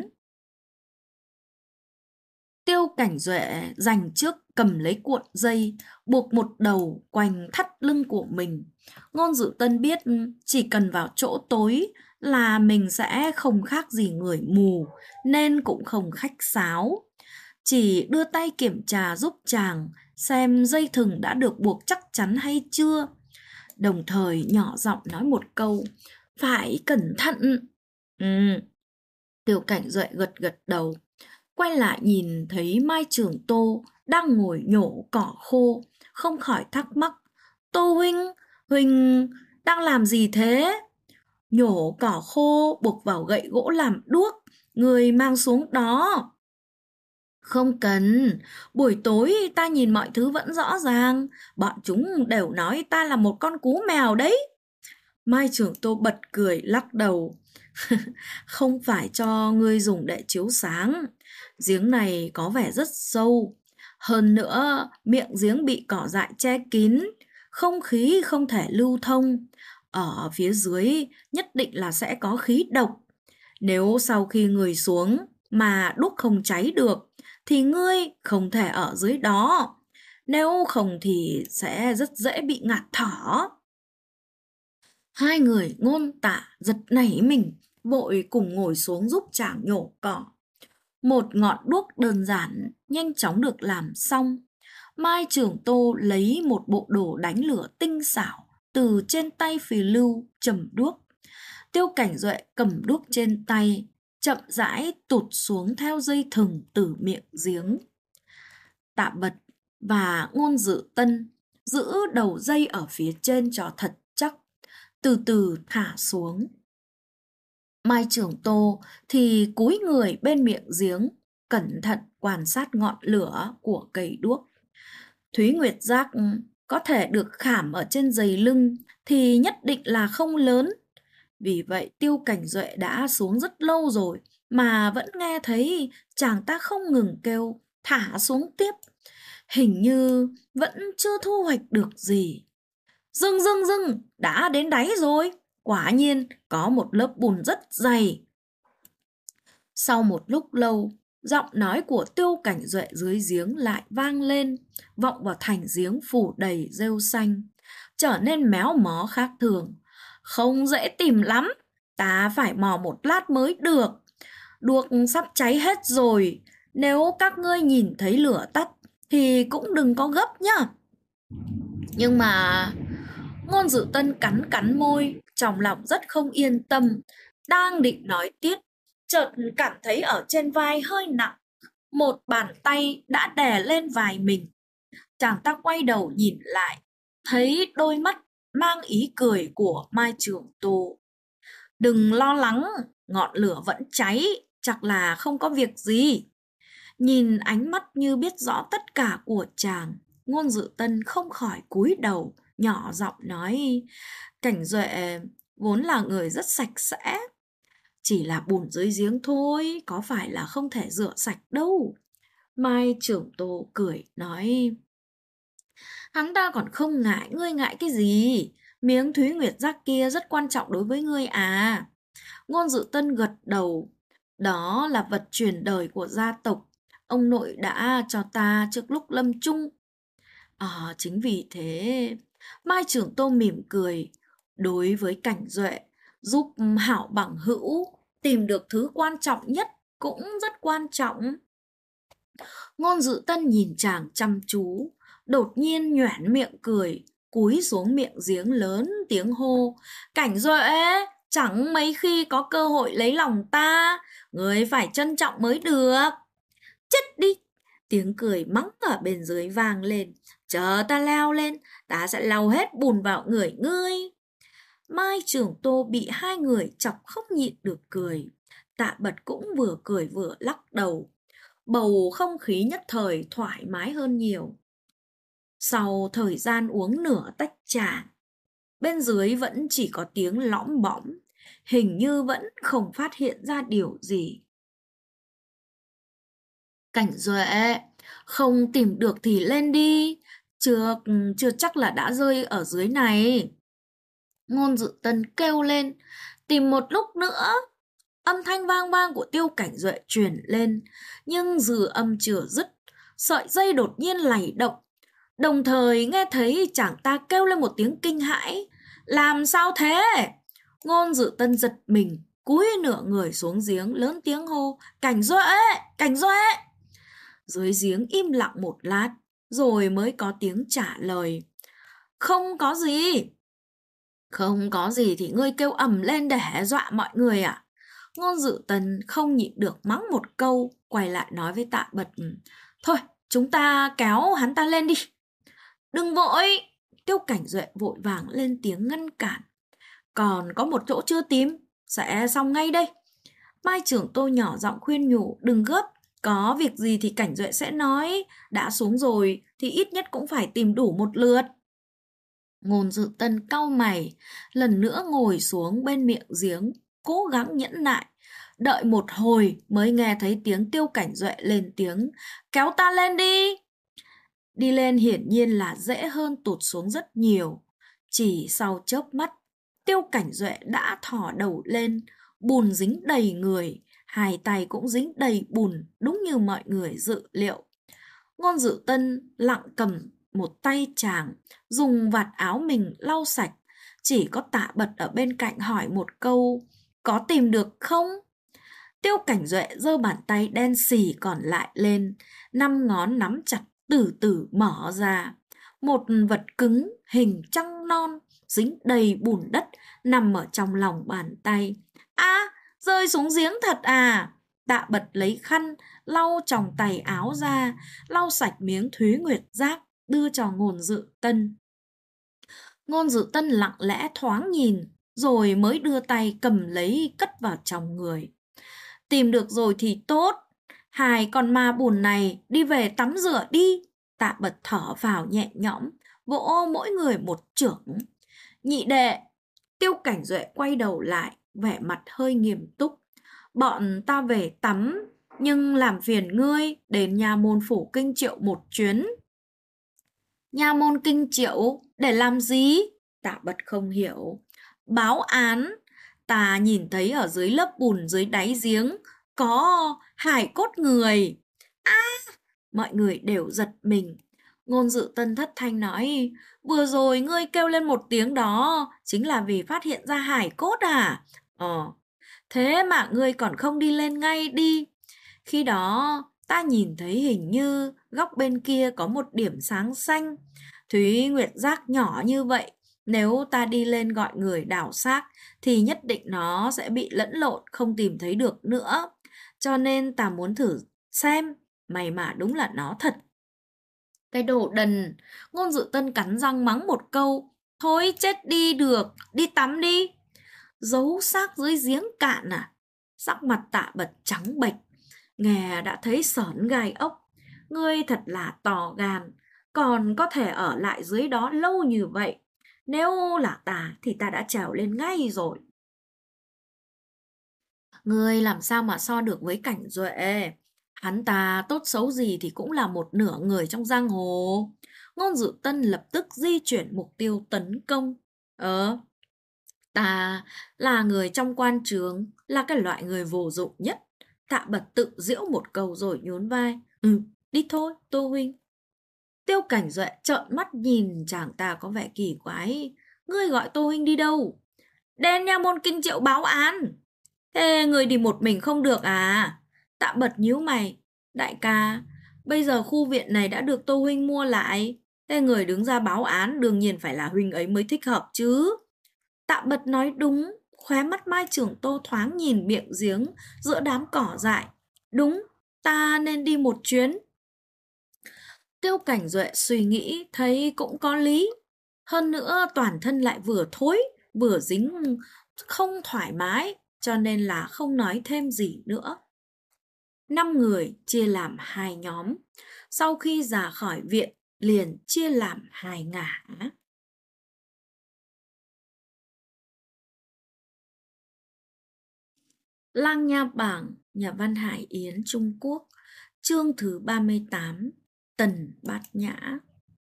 Tiêu Cảnh Duệ giành trước cầm lấy cuộn dây, buộc một đầu quanh thắt lưng của mình. Ngôn Dự Tân biết chỉ cần vào chỗ tối là mình sẽ không khác gì người mù, nên cũng không khách sáo. Chỉ đưa tay kiểm tra giúp chàng xem dây thừng đã được buộc chắc chắn hay chưa. Đồng thời nhỏ giọng nói một câu: Phải cẩn thận. Tiêu Cảnh Duệ gật gật đầu. Quay lại nhìn thấy Mai Trường Tô đang ngồi nhổ cỏ khô, không khỏi thắc mắc: Tô huynh, huynh đang làm gì thế? Nhổ cỏ khô buộc vào gậy gỗ làm đuốc, người mang xuống đó. Không cần, buổi tối ta nhìn mọi thứ vẫn rõ ràng, bọn chúng đều nói ta là một con cú mèo đấy. Mai Trường Tô bật cười lắc đầu. Không phải cho ngươi dùng để chiếu sáng. Giếng này có vẻ rất sâu. Hơn nữa, miệng giếng bị cỏ dại che kín, không khí không thể lưu thông. Ở phía dưới nhất định là sẽ có khí độc. Nếu sau khi người xuống mà đuốc không cháy được, thì ngươi không thể ở dưới đó. Nếu không thì sẽ rất dễ bị ngạt thở. Hai người Ngôn Tả giật nảy mình, vội cùng ngồi xuống giúp chàng nhổ cỏ. Một ngọn đuốc đơn giản nhanh chóng được làm xong. Mai Trường Tô lấy một bộ đồ đánh lửa tinh xảo từ trên tay Phì Lưu châm đuốc. Tiêu Cảnh Duệ cầm đuốc trên tay, chậm rãi tụt xuống theo dây thừng từ miệng giếng. Tạ Bật và Ngôn Dự Tân giữ đầu dây ở phía trên cho thật chắc, từ từ thả xuống. Mai Trường Tô thì cúi người bên miệng giếng, cẩn thận quan sát ngọn lửa của cây đuốc. Thúy Nguyệt Giác có thể được khảm ở trên giày lưng thì nhất định là không lớn. Vì vậy Tiêu Cảnh Duệ đã xuống rất lâu rồi mà vẫn nghe thấy chàng ta không ngừng kêu thả xuống tiếp. Hình như vẫn chưa thu hoạch được gì. Dừng dừng dừng, đã đến đáy rồi. Quả nhiên có một lớp bùn rất dày. Sau một lúc lâu, giọng nói của Tiêu Cảnh Duệ dưới giếng lại vang lên, vọng vào thành giếng phủ đầy rêu xanh, trở nên méo mó khác thường. Không dễ tìm lắm, ta phải mò một lát mới được. Đuốc sắp cháy hết rồi, nếu các ngươi nhìn thấy lửa tắt thì cũng đừng có gấp nhá. Nhưng mà... Ngôn Dự Tân cắn cắn môi, trong lòng rất không yên tâm, đang định nói tiếp, chợt cảm thấy ở trên vai hơi nặng, một bàn tay đã đè lên vai mình. Chàng ta quay đầu nhìn lại, thấy đôi mắt mang ý cười của Mai Trường Tô. Đừng lo lắng, ngọn lửa vẫn cháy, chắc là không có việc gì. Nhìn ánh mắt như biết rõ tất cả của chàng, Ngôn Dự Tân không khỏi cúi đầu, nhỏ giọng nói: Cảnh Duệ vốn là người rất sạch sẽ, chỉ là bùn dưới giếng thôi, có phải là không thể rửa sạch đâu. Mai Trường Tô cười nói: Hắn ta còn không ngại, ngươi ngại cái gì? Miếng Thúy Nguyệt Giác kia rất quan trọng đối với ngươi à. Ngôn Dự Tân gật đầu. Đó là vật truyền đời của gia tộc, ông nội đã cho ta trước lúc lâm chung. Chính vì thế... Mai Trường Tô mỉm cười. Đối với Cảnh Duệ, giúp Hảo bằng hữu tìm được thứ quan trọng nhất cũng rất quan trọng. Ngôn Dự Tân nhìn chàng chăm chú, đột nhiên nhoẻn miệng cười, cúi xuống miệng giếng lớn tiếng hô: Cảnh Duệ, chẳng mấy khi có cơ hội lấy lòng ta, người phải trân trọng mới được. Chết đi! Tiếng cười mắng ở bên dưới vang lên. Chờ ta leo lên, ta sẽ lau hết bùn vào người ngươi. Mai Trường Tô bị hai người chọc không nhịn được cười. Tạ Bật cũng vừa cười vừa lắc đầu. Bầu không khí nhất thời thoải mái hơn nhiều. Sau thời gian uống nửa tách trà, bên dưới vẫn chỉ có tiếng lõm bõm, hình như vẫn không phát hiện ra điều gì. Cảnh Duệ, không tìm được thì lên đi, chưa chắc là đã rơi ở dưới này. Ngôn Dự Tân kêu lên, tìm một lúc nữa. Âm thanh vang vang của Tiêu Cảnh Duệ truyền lên, nhưng dư âm chưa dứt, sợi dây đột nhiên lay động. Đồng thời nghe thấy chàng ta kêu lên một tiếng kinh hãi. Làm sao thế? Ngôn Dự Tân giật mình, cúi nửa người xuống giếng, lớn tiếng hô: Cảnh Duệ! Cảnh Duệ! Dưới giếng im lặng một lát, rồi mới có tiếng trả lời: Không có gì. Không có gì thì ngươi kêu ầm lên để dọa mọi người à? Ngôn Dự Tân không nhịn được mắng một câu, quay lại nói với Tạ Bật: Thôi, chúng ta kéo hắn ta lên đi. Đừng vội! Tiêu Cảnh Duệ vội vàng lên tiếng ngăn cản. Còn có một chỗ chưa tìm, sẽ xong ngay đây. Mai Trưởng Tô nhỏ giọng khuyên nhủ: Đừng gấp, có việc gì thì Cảnh Duệ sẽ nói. Đã xuống rồi thì ít nhất cũng phải tìm đủ một lượt. Ngôn Dự Tân cau mày, lần nữa ngồi xuống bên miệng giếng, cố gắng nhẫn nại. Đợi một hồi mới nghe thấy tiếng Tiêu Cảnh Duệ lên tiếng: Kéo ta lên đi! Đi lên hiển nhiên là dễ hơn tụt xuống rất nhiều. Chỉ sau chớp mắt, Tiêu Cảnh Duệ đã thò đầu lên, bùn dính đầy người, hai tay cũng dính đầy bùn, đúng như mọi người dự liệu. Ngôn Dự Tân lặng cầm một tay chàng, dùng vạt áo mình lau sạch. Chỉ có Tạ Bật ở bên cạnh hỏi một câu: Có tìm được không? Tiêu Cảnh Duệ giơ bàn tay đen xì còn lại lên, 5 ngón nắm chặt từ từ mở ra. Một vật cứng hình trăng non, dính đầy bùn đất, nằm ở trong lòng bàn tay. Rơi xuống giếng thật à? Tạ Bật lấy khăn, lau chòng tay áo ra, lau sạch miếng Thúy Nguyệt Giác, đưa cho Ngôn Dự Tân. Ngôn Dự Tân lặng lẽ thoáng nhìn, rồi mới đưa tay cầm lấy cất vào trong người. Tìm được rồi thì tốt, hai con ma bùn này đi về tắm rửa đi. Tạ Bật thở vào nhẹ nhõm, vỗ mỗi người một chưởng. Nhị đệ! Tiêu Cảnh Duệ quay đầu lại, vẻ mặt hơi nghiêm túc. Bọn ta về tắm, nhưng làm phiền ngươi đến nha môn phủ Kinh Triệu một chuyến. Nha môn Kinh Triệu để làm gì? Tạ Bật không hiểu. Báo án. Ta nhìn thấy ở dưới lớp bùn dưới đáy giếng có hài cốt người. Mọi người đều giật mình. Ngôn Dự Tân thất thanh nói: Vừa rồi ngươi kêu lên một tiếng đó chính là vì phát hiện ra hài cốt à? Thế mà ngươi còn không đi lên ngay đi. Khi đó ta nhìn thấy hình như góc bên kia có một điểm sáng xanh. Thúy Nguyệt Giác nhỏ như vậy, nếu ta đi lên gọi người đào xác thì nhất định nó sẽ bị lẫn lộn, không tìm thấy được nữa. Cho nên ta muốn thử xem. May mà đúng là nó thật. Cái đồ đần! Ngôn Dự Tân cắn răng mắng một câu. Thôi chết đi được, đi tắm đi. Giấu xác dưới giếng cạn à? Sắc mặt Tạ Bật trắng bệch, nghe đã thấy sởn gai ốc. Ngươi thật là to gan, còn có thể ở lại dưới đó lâu như vậy. Nếu là ta thì ta đã trèo lên ngay rồi. Ngươi làm sao mà so được với Cảnh Duệ? Hắn ta tốt xấu gì thì cũng là một nửa người trong giang hồ. Ngôn Dự Tân lập tức di chuyển mục tiêu tấn công. Ta là người trong quan trường, là cái loại người vô dụng nhất. Tạ Bật tự giễu một câu rồi nhún vai. Đi thôi, Tô huynh. Tiêu Cảnh Duệ trợn mắt nhìn chàng ta có vẻ kỳ quái. Ngươi gọi Tô huynh đi đâu? Đến nha môn Kinh Triệu báo án. Thế người đi một mình không được à? Tạ Bật nhíu mày. Đại ca, bây giờ khu viện này đã được Tô Huynh mua lại. Thế người đứng ra báo án đương nhiên phải là Huynh ấy mới thích hợp chứ. Tạ Bật nói đúng, khóe mắt Mai Trưởng Tô thoáng nhìn miệng giếng giữa đám cỏ dại. Đúng, ta nên đi một chuyến. Tiêu Cảnh Duệ suy nghĩ thấy cũng có lý. Hơn nữa toàn thân lại vừa thối, vừa dính không thoải mái, cho nên là không nói thêm gì nữa. 5 người chia làm 2 nhóm. Sau khi ra khỏi viện, liền chia làm 2 ngả. Lang Nha Bảng, nhà văn Hải Yến, Trung Quốc. Chương thứ 38, Tần Bát Nhã.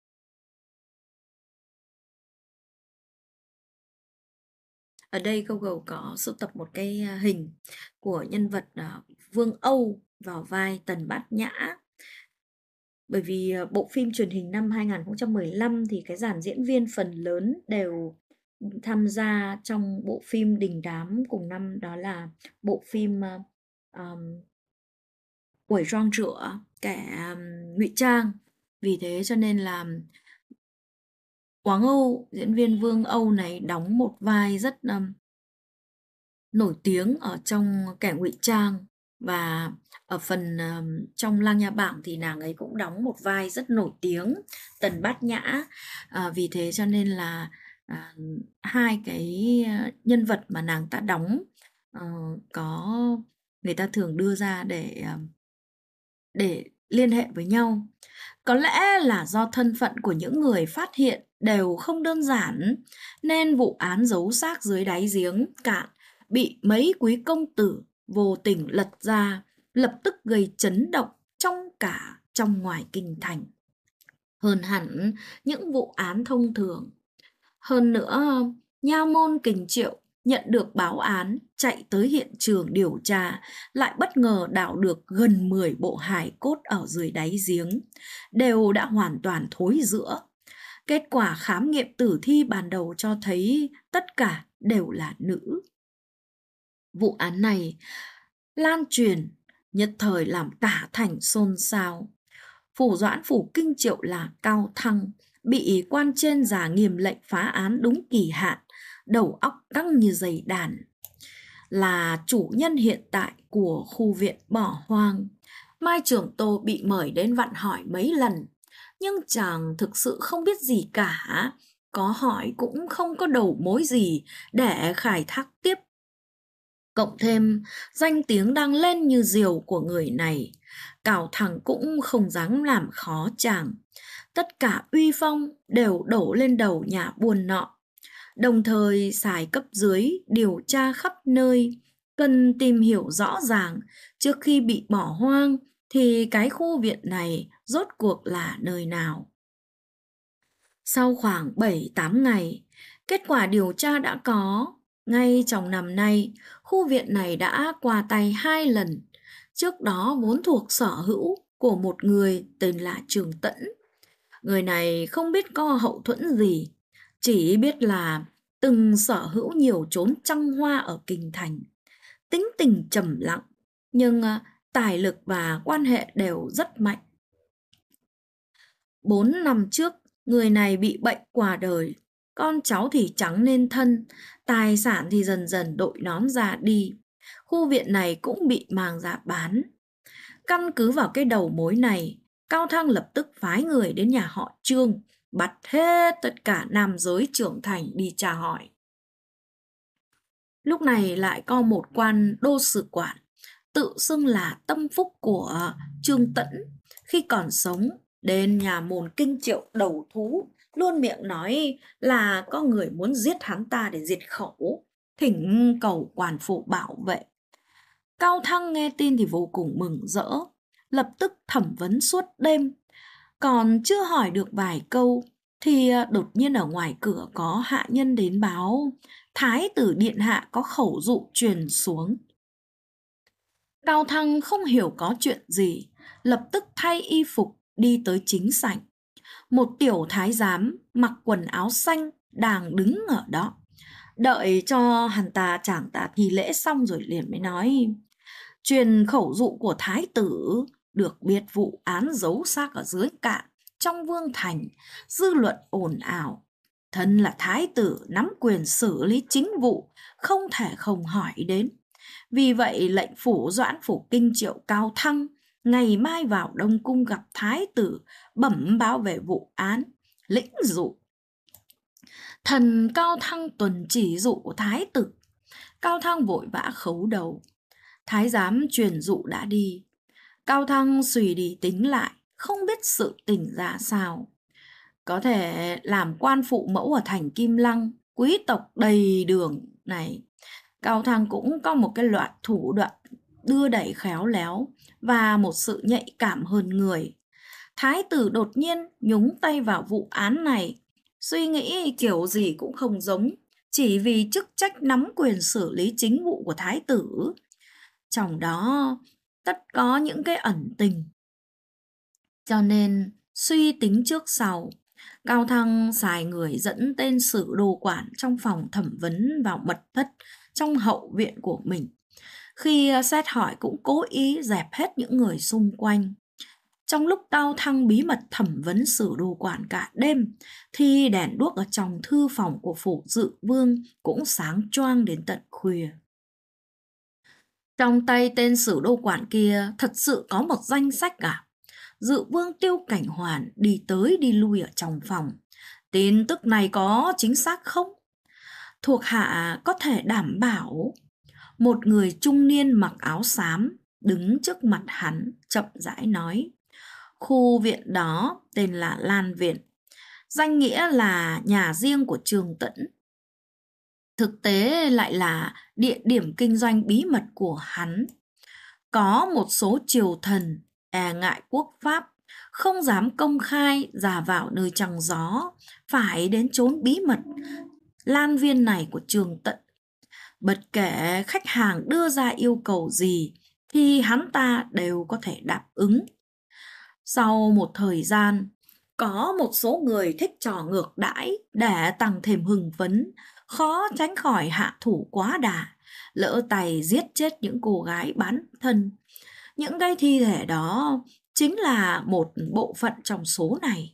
Ở đây Google có sưu tập một cái hình của nhân vật Vương Âu vào vai Tần Bát Nhã. Bởi vì bộ phim truyền hình năm 2015 thì cái dàn diễn viên phần lớn đều tham gia trong bộ phim đình đám cùng năm, đó là bộ phim Quẩy Rong Rửa kẻ ngụy trang. Vì thế cho nên là Quáng Âu, diễn viên Vương Âu này đóng một vai rất nổi tiếng ở trong kẻ ngụy trang, và ở phần trong Lang Nha Bảng thì nàng ấy cũng đóng một vai rất nổi tiếng, Tần Bát Nhã. Vì thế cho nên là hai cái nhân vật mà nàng ta đóng có người ta thường đưa ra để liên hệ với nhau. Có lẽ là do thân phận của những người phát hiện đều không đơn giản, nên vụ án giấu xác dưới đáy giếng cạn bị mấy quý công tử vô tình lật ra, lập tức gây chấn động trong ngoài kinh thành, hơn hẳn những vụ án thông thường. Hơn nữa, nha môn Kình Triệu nhận được báo án, chạy tới hiện trường điều tra, lại bất ngờ đào được gần 10 bộ hài cốt ở dưới đáy giếng, đều đã hoàn toàn thối rữa. Kết quả khám nghiệm tử thi ban đầu cho thấy tất cả đều là nữ. Vụ án này lan truyền, nhất thời làm cả thành xôn xao. Phủ Doãn phủ Kinh Triệu là Cao Thăng, bị quan trên già nghiêm lệnh phá án đúng kỳ hạn, đầu óc căng như dây đàn. Là chủ nhân hiện tại của khu viện bỏ hoang. Mai Trưởng Tô bị mời đến vặn hỏi mấy lần, nhưng chàng thực sự không biết gì cả, có hỏi cũng không có đầu mối gì để khai thác tiếp. Cộng thêm danh tiếng đang lên như diều của người này, Cao Thăng cũng không dám làm khó chàng. Tất cả uy phong đều đổ lên đầu nhà buôn nọ, đồng thời xài cấp dưới điều tra khắp nơi, cần tìm hiểu rõ ràng trước khi bị bỏ hoang thì cái khu viện này rốt cuộc là nơi nào. Sau khoảng 7-8 ngày, kết quả điều tra đã có. Ngay trong năm nay, khu viện này đã qua tay 2 lần. Trước đó vốn thuộc sở hữu của một người tên là Trường Tẫn. Người này không biết có hậu thuẫn gì, chỉ biết là từng sở hữu nhiều chốn trăng hoa ở kinh thành. Tính tình trầm lặng, nhưng tài lực và quan hệ đều rất mạnh. 4 năm trước, người này bị bệnh qua đời. Con cháu thì trắng nên thân, tài sản thì dần dần đội nón ra đi. Khu viện này cũng bị mang ra bán. Căn cứ vào cái đầu mối này, Cao Thăng lập tức phái người đến nhà họ Trương, bắt hết tất cả nam giới trưởng thành đi tra hỏi. Lúc này lại có một quan đô sự quản, tự xưng là tâm phúc của Trương Tẫn. Khi còn sống, đến nhà môn Kinh Triệu đầu thú, luôn miệng nói là có người muốn giết hắn ta để diệt khẩu, thỉnh cầu quan phủ bảo vệ. Cao Thăng nghe tin thì vô cùng mừng rỡ, lập tức thẩm vấn suốt đêm. Còn chưa hỏi được vài câu thì đột nhiên ở ngoài cửa có hạ nhân đến báo Thái tử điện hạ có khẩu dụ truyền xuống. Cao Thăng không hiểu có chuyện gì, lập tức thay y phục đi tới chính sảnh. Một tiểu thái giám mặc quần áo xanh đang đứng ở đó. Đợi cho hắn ta chàng ta thi lễ xong rồi liền mới nói: truyền khẩu dụ của thái tử, được biết vụ án giấu xác ở dưới cạn trong vương thành, dư luận ồn ào. Thân là thái tử nắm quyền xử lý chính vụ, không thể không hỏi đến. Vì vậy lệnh phủ doãn phủ kinh triệu Cao Thăng ngày mai vào Đông Cung gặp thái tử, bẩm báo về vụ án, lĩnh dụ. Thần Cao Thăng tuần chỉ dụ của thái tử. Cao Thăng vội vã khấu đầu. Thái giám truyền dụ đã đi. Cao Thăng suy đi tính lại, không biết sự tình ra sao. Có thể làm quan phụ mẫu ở thành Kim Lăng, quý tộc đầy đường này. Cao Thăng cũng có một cái loạt thủ đoạn đưa đẩy khéo léo và một sự nhạy cảm hơn người. Thái tử đột nhiên nhúng tay vào vụ án này, suy nghĩ kiểu gì cũng không giống, chỉ vì chức trách nắm quyền xử lý chính vụ của thái tử. Trong đó tất có những cái ẩn tình. Cho nên suy tính trước sau, Cao Thăng xài người dẫn tên sử đồ quản trong phòng thẩm vấn vào mật thất trong hậu viện của mình. Khi xét hỏi cũng cố ý dẹp hết những người xung quanh. Trong lúc Cao Thăng bí mật thẩm vấn sử đồ quản cả đêm, thì đèn đuốc ở trong thư phòng của phủ Dự Vương cũng sáng choang đến tận khuya. Trong tay tên sử đô quản kia thật sự có một danh sách à? Dự Vương Tiêu Cảnh Hoàn đi tới đi lui ở trong phòng. Tin tức này có chính xác không? Thuộc hạ có thể đảm bảo. Một người trung niên mặc áo xám đứng trước mặt hắn chậm rãi nói: khu viện đó tên là Lan Viện, danh nghĩa là nhà riêng của Trường Tẫn. Thực tế lại là địa điểm kinh doanh bí mật của hắn. Có một số triều thần e ngại quốc pháp, không dám công khai ra vào nơi trăng gió, phải đến chốn bí mật Lan Viên này của Trường Tận. Bất kể khách hàng đưa ra yêu cầu gì thì hắn ta đều có thể đáp ứng. Sau một thời gian, có một số người thích trò ngược đãi để tăng thêm hưng phấn, khó tránh khỏi hạ thủ quá đà, lỡ tay giết chết những cô gái bán thân. Những cái thi thể đó chính là một bộ phận trong số này.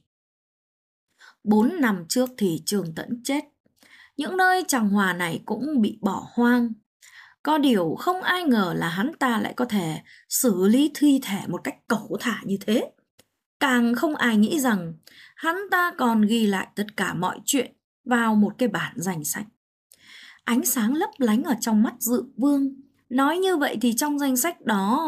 4 năm trước thì Trường Tẫn chết. Những nơi tràng hòa này cũng bị bỏ hoang. Có điều không ai ngờ là hắn ta lại có thể xử lý thi thể một cách cẩu thả như thế. Càng không ai nghĩ rằng hắn ta còn ghi lại tất cả mọi chuyện vào một cái bản danh sách. Ánh sáng lấp lánh ở trong mắt Dự Vương. Nói như vậy thì trong danh sách đó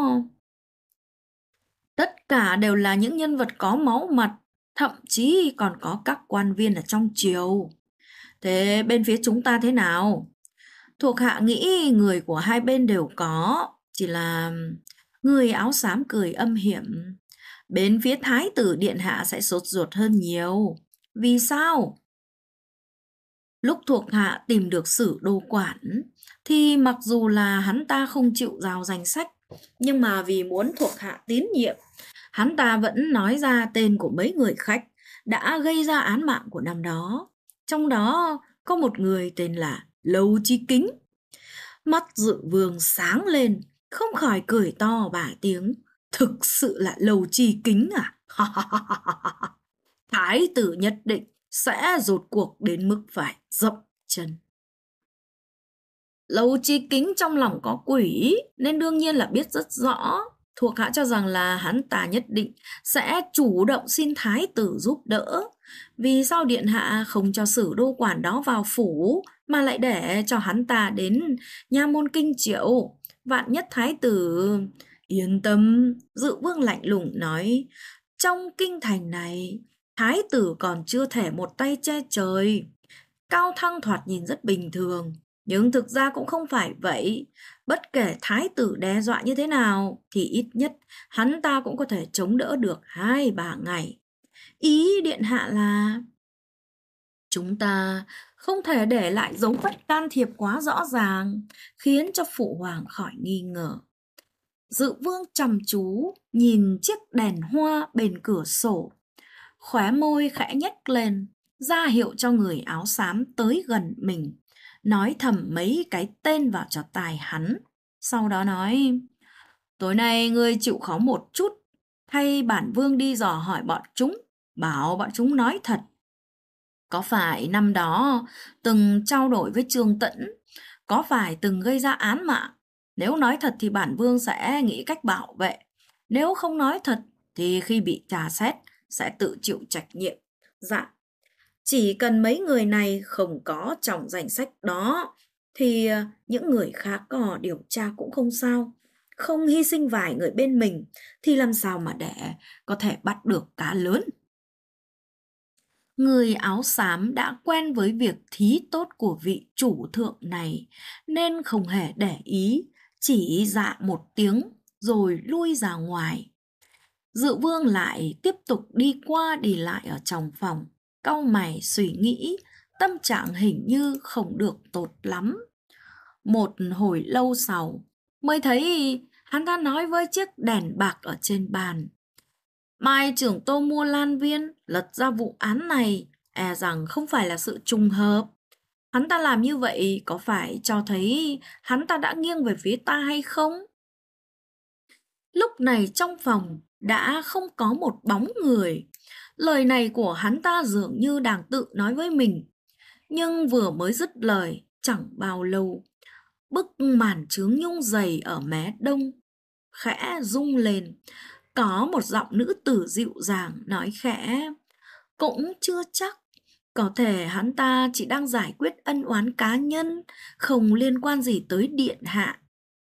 tất cả đều là những nhân vật có máu mặt, thậm chí còn có các quan viên ở trong triều. Thế bên phía chúng ta thế nào? Thuộc hạ nghĩ người của hai bên đều có, chỉ là người áo xám cười âm hiểm. Bên phía thái tử điện hạ sẽ sốt ruột hơn nhiều. Vì sao? Lúc thuộc hạ tìm được sử đô quản, thì mặc dù là hắn ta không chịu giao danh sách, nhưng mà vì muốn thuộc hạ tín nhiệm, hắn ta vẫn nói ra tên của mấy người khách đã gây ra án mạng của năm đó. Trong đó có một người tên là Lâu Chí Kính. Mắt Dự Vương sáng lên, không khỏi cười to vài tiếng. Thực sự là Lâu Chí Kính à? Thái tử nhất định sẽ rốt cuộc đến mức phải dậm chân. Lâu Chí Kính trong lòng có quỷ nên đương nhiên là biết rất rõ. Thuộc hạ cho rằng là hắn ta nhất định sẽ chủ động xin thái tử giúp đỡ. Vì sao điện hạ không cho sử đô quản đó vào phủ mà lại để cho hắn ta đến nha môn kinh triệu? Vạn nhất thái tử... Yên tâm, Dự Vương lạnh lùng nói, trong kinh thành này thái tử còn chưa thể một tay che trời. Cao Thăng thoạt nhìn rất bình thường, nhưng thực ra cũng không phải vậy. Bất kể thái tử đe dọa như thế nào thì ít nhất hắn ta cũng có thể chống đỡ được 2-3 ngày. Ý điện hạ là chúng ta không thể để lại dấu vết can thiệp quá rõ ràng, khiến cho phụ hoàng khỏi nghi ngờ. Dự Vương chăm chú nhìn chiếc đèn hoa bên cửa sổ, khóe môi khẽ nhếch lên, ra hiệu cho người áo xám tới gần mình. nói thầm mấy cái tên vào cho tai hắn. Sau đó nói, tối nay ngươi chịu khó một chút, hay bản vương đi dò hỏi bọn chúng, bảo bọn chúng nói thật. Có phải năm đó từng trao đổi với Trương Tẫn, có phải từng gây ra án mạng? Nếu nói thật thì bản vương sẽ nghĩ cách bảo vệ. Nếu không nói thật thì khi bị tra xét sẽ tự chịu trách nhiệm. Dạ, chỉ cần mấy người này không có trong danh sách đó thì những người khác có điều tra cũng không sao. Không hy sinh vài người bên mình thì làm sao mà để có thể bắt được cá lớn. Người áo xám đã quen với việc thí tốt của vị chủ thượng này nên không hề để ý, chỉ dạ một tiếng rồi lui ra ngoài. Dự Vương lại tiếp tục đi qua đi lại ở trong phòng, cau mày suy nghĩ, tâm trạng hình như không được tốt lắm. Một hồi lâu sau mới thấy hắn ta nói với chiếc đèn bạc ở trên bàn, Mai trưởng Tô mua Lan Viên lật ra vụ án này, e rằng không phải là sự trùng hợp. Hắn ta làm như vậy có phải cho thấy hắn ta đã nghiêng về phía ta hay không? Lúc này trong phòng đã không có một bóng người. Lời này của hắn ta dường như đang tự nói với mình. Nhưng vừa mới dứt lời, chẳng bao lâu, bức màn chướng nhung dày ở mé đông khẽ rung lên. Có một giọng nữ tử dịu dàng nói khẽ, cũng chưa chắc, có thể hắn ta chỉ đang giải quyết ân oán cá nhân, không liên quan gì tới điện hạ.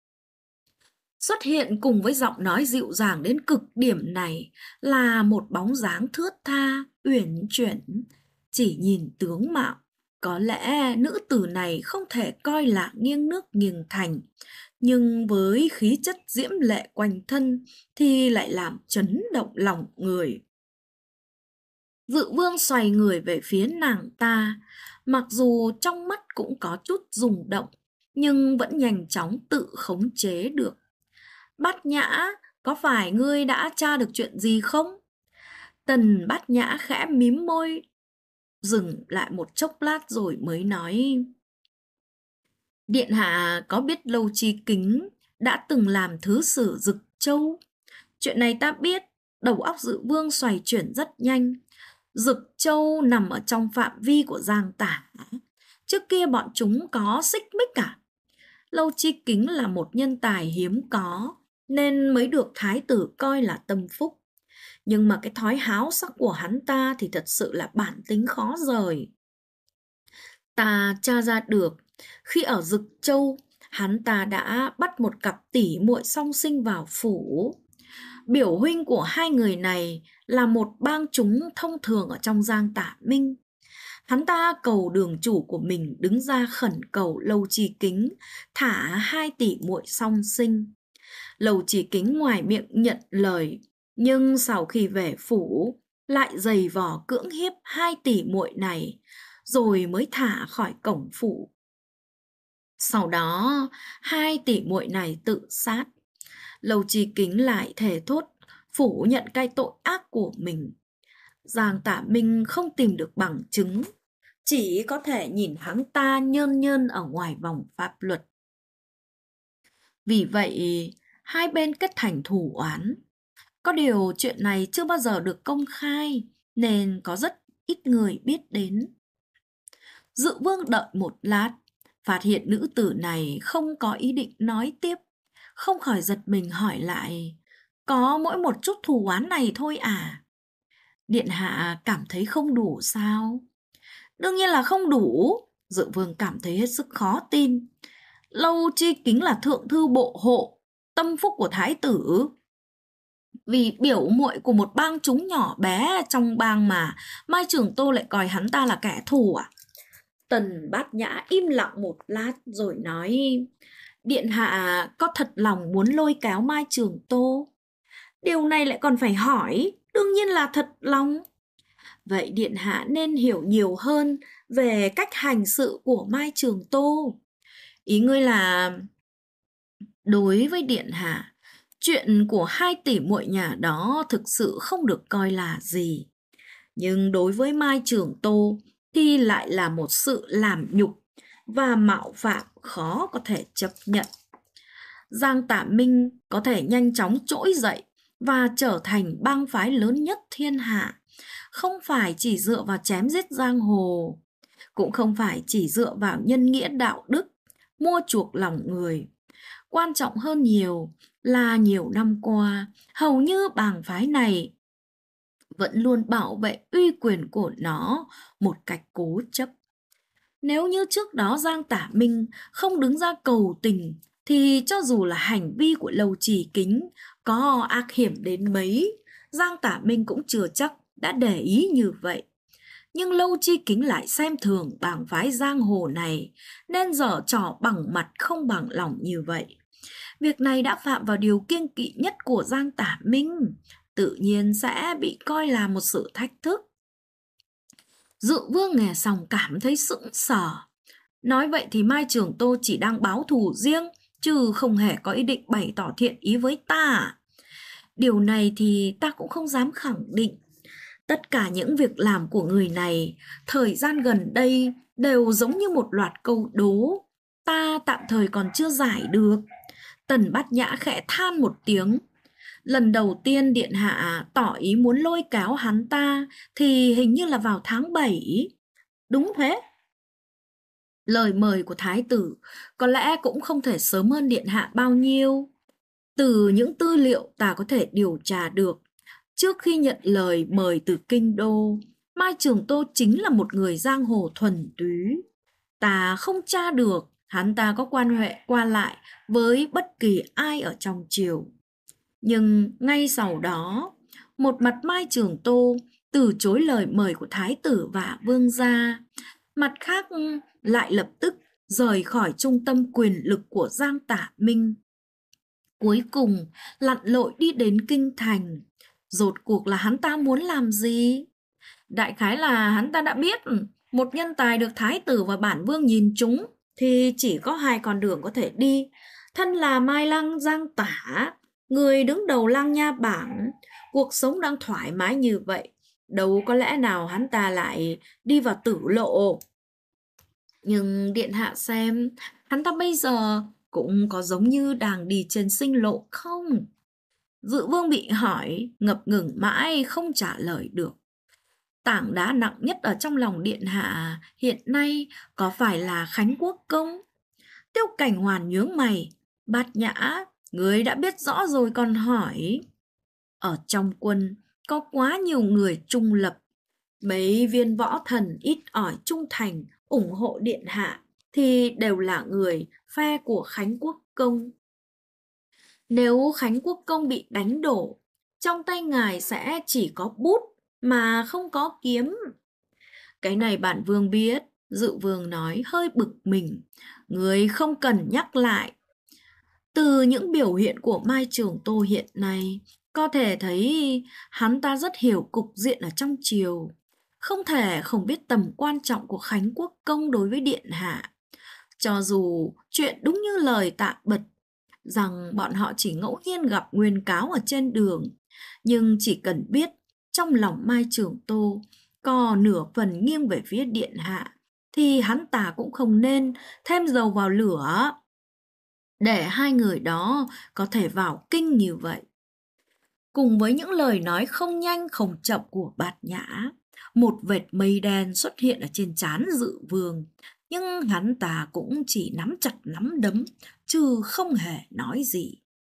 Xuất hiện cùng với giọng nói dịu dàng đến cực điểm này là một bóng dáng thướt tha, uyển chuyển. Chỉ nhìn tướng mạo, có lẽ nữ tử này không thể coi là nghiêng nước nghiêng thành, nhưng với khí chất diễm lệ quanh thân thì lại làm chấn động lòng người. Dự Vương xoay người về phía nàng ta, mặc dù trong mắt cũng có chút rung động, nhưng vẫn nhanh chóng tự khống chế được. Bát Nhã, có phải ngươi đã tra được chuyện gì không? Tần Bát Nhã khẽ mím môi, dừng lại một chốc lát rồi mới nói, Điện hạ có biết Lâu Chi Kính đã từng làm thứ sử Dực Châu? Chuyện này ta biết. Đầu óc Dự Vương xoay chuyển rất nhanh. Dực Châu nằm ở trong phạm vi của Giang Tả. Trước kia bọn chúng có xích mích à? Lâu Chi Kính là một nhân tài hiếm có, nên mới được thái tử coi là tâm phúc. Nhưng mà cái thói háo sắc của hắn ta thì thật sự là bản tính khó rời. Ta tra ra được, khi ở Dực Châu, hắn ta đã bắt một cặp tỷ muội song sinh vào phủ. Biểu huynh của hai người này là một bang chúng thông thường ở trong Giang Tả Minh. Hắn ta cầu đường chủ của mình đứng ra khẩn cầu Lâu Chi Kính thả hai tỷ muội song sinh. Lâu Chi Kính ngoài miệng nhận lời, nhưng sau khi về phủ lại giày vò cưỡng hiếp hai tỷ muội này, rồi mới thả khỏi cổng phủ. Sau đó, hai tỷ muội này tự sát. Lâu Chi Kính lại thề thốt phủ nhận cái tội ác của mình. Giang Tả Minh không tìm được bằng chứng, chỉ có thể nhìn hắn ta nhơn nhơn ở ngoài vòng pháp luật. Vì vậy, hai bên kết thành thù oán. Có điều chuyện này chưa bao giờ được công khai, nên có rất ít người biết đến. Dự Vương đợi một lát, phát hiện nữ tử này không có ý định nói tiếp, không khỏi giật mình hỏi lại, có mỗi một chút thù oán này thôi à? Điện hạ cảm thấy không đủ sao? Đương nhiên là không đủ. Dự Vương cảm thấy hết sức khó tin. Lâu Chi Kính là thượng thư bộ hộ, tâm phúc của thái tử. Vì biểu muội của một bang chúng nhỏ bé trong bang mà Mai Trường Tô lại coi hắn ta là kẻ thù à? Tần Bát Nhã im lặng một lát rồi nói, Điện hạ có thật lòng muốn lôi kéo Mai Trường Tô? Điều này lại còn phải hỏi, đương nhiên là thật lòng. Vậy Điện hạ nên hiểu nhiều hơn về cách hành sự của Mai Trường Tô. Ý ngươi là, đối với Điện hạ, chuyện của hai tỷ muội nhà đó thực sự không được coi là gì. Nhưng đối với Mai Trường Tô thì lại là một sự làm nhục. và mạo phạm khó có thể chấp nhận. Giang Tả Minh có thể nhanh chóng trỗi dậy và trở thành bang phái lớn nhất thiên hạ, không phải chỉ dựa vào chém giết giang hồ, cũng không phải chỉ dựa vào nhân nghĩa đạo đức, mua chuộc lòng người. Quan trọng hơn nhiều là nhiều năm qua, hầu như bang phái này vẫn luôn bảo vệ uy quyền của nó một cách cố chấp. Nếu như trước đó Giang Tả Minh không đứng ra cầu tình, thì cho dù là hành vi của Lầu Trì Kính có ác hiểm đến mấy, Giang Tả Minh cũng chưa chắc đã để ý như vậy. Nhưng Lâu Chi Kính lại xem thường bang phái giang hồ này, nên giở trò bằng mặt không bằng lòng như vậy. Việc này đã phạm vào điều kiêng kỵ nhất của Giang Tả Minh, tự nhiên sẽ bị coi là một sự thách thức. Dự Vương nghe xong cảm thấy sững sờ. Nói vậy thì Mai Trường Tô chỉ đang báo thù riêng, chứ không hề có ý định bày tỏ thiện ý với ta. Điều này thì ta cũng không dám khẳng định. Tất cả những việc làm của người này thời gian gần đây đều giống như một loạt câu đố, ta tạm thời còn chưa giải được. Tần Bát Nhã khẽ than một tiếng. Lần đầu tiên điện hạ tỏ ý muốn lôi kéo hắn ta thì hình như là vào tháng 7. Đúng thế. Lời mời của thái tử có lẽ cũng không thể sớm hơn điện hạ bao nhiêu. Từ những tư liệu ta có thể điều tra được, trước khi nhận lời mời từ kinh đô, Mai Trường Tô chính là một người giang hồ thuần túy. Ta không tra được hắn ta có quan hệ qua lại với bất kỳ ai ở trong triều. Nhưng ngay sau đó, một mặt Mai Trường Tô từ chối lời mời của thái tử và vương gia, mặt khác lại lập tức rời khỏi trung tâm quyền lực của Giang Tả Minh. Cuối cùng lặn lội đi đến kinh thành. Rốt cuộc là hắn ta muốn làm gì? Đại khái là hắn ta đã biết một nhân tài được thái tử và bản vương nhìn trúng thì chỉ có hai con đường có thể đi. Thân là Mai Lăng Giang Tả, người đứng đầu Lang Nha bảng, cuộc sống đang thoải mái như vậy, đâu có lẽ nào hắn ta lại đi vào tử lộ. Nhưng điện hạ xem, hắn ta bây giờ cũng có giống như đang đi trên sinh lộ không? Dự Vương bị hỏi, ngập ngừng mãi không trả lời được. Tảng đá nặng nhất ở trong lòng điện hạ hiện nay có phải là Khánh Quốc Công? Tiêu Cảnh Hoàn nhướng mày. Bát Nhã, người đã biết rõ rồi còn hỏi. Ở trong quân có quá nhiều người trung lập. Mấy viên võ thần ít ỏi trung thành ủng hộ điện hạ thì đều là người phe của Khánh Quốc Công. Nếu Khánh Quốc Công bị đánh đổ, trong tay ngài sẽ chỉ có bút mà không có kiếm. Cái này bản vương biết, Dự Vương nói hơi bực mình. Người không cần nhắc lại. Từ những biểu hiện của Mai Trường Tô hiện nay, có thể thấy hắn ta rất hiểu cục diện ở trong triều. Không thể không biết tầm quan trọng của Khánh Quốc Công đối với điện hạ. Cho dù chuyện đúng như lời Tạ Bật, rằng bọn họ chỉ ngẫu nhiên gặp Nguyên Cáo ở trên đường, nhưng chỉ cần biết trong lòng Mai Trường Tô có nửa phần nghiêng về phía điện hạ, thì hắn ta cũng không nên thêm dầu vào lửa để hai người đó có thể vào kinh như vậy. Cùng với những lời nói không nhanh không chậm của Bát Nhã, một vệt mây đen xuất hiện ở trên trán Dự Vương, nhưng hắn ta cũng chỉ nắm chặt nắm đấm, chứ không hề nói gì.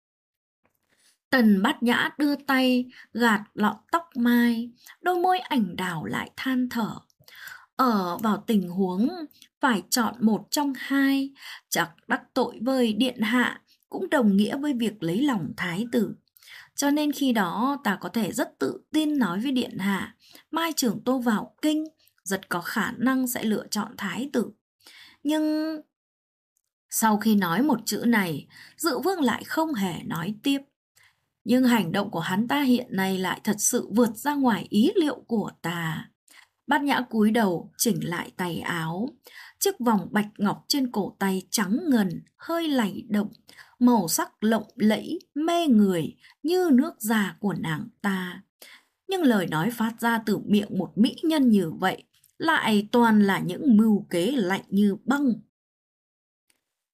Tần Bát Nhã đưa tay gạt lọn tóc mai, đôi môi ảnh đào lại than thở. Ở vào tình huống phải chọn một trong hai, chắc đắc tội với điện hạ cũng đồng nghĩa với việc lấy lòng thái tử. Cho nên khi đó ta có thể rất tự tin nói với điện hạ, Mai Trường Tô vào kinh rất có khả năng sẽ lựa chọn thái tử. Nhưng sau khi nói một chữ này, Dự Vương lại không hề nói tiếp. Nhưng hành động của hắn ta hiện nay lại thật sự vượt ra ngoài ý liệu của ta. Bát Nhã cúi đầu chỉnh lại tay áo. Chiếc vòng bạch ngọc trên cổ tay trắng ngần, hơi lay động, màu sắc lộng lẫy, mê người như nước da của nàng ta. Nhưng lời nói phát ra từ miệng một mỹ nhân như vậy lại toàn là những mưu kế lạnh như băng.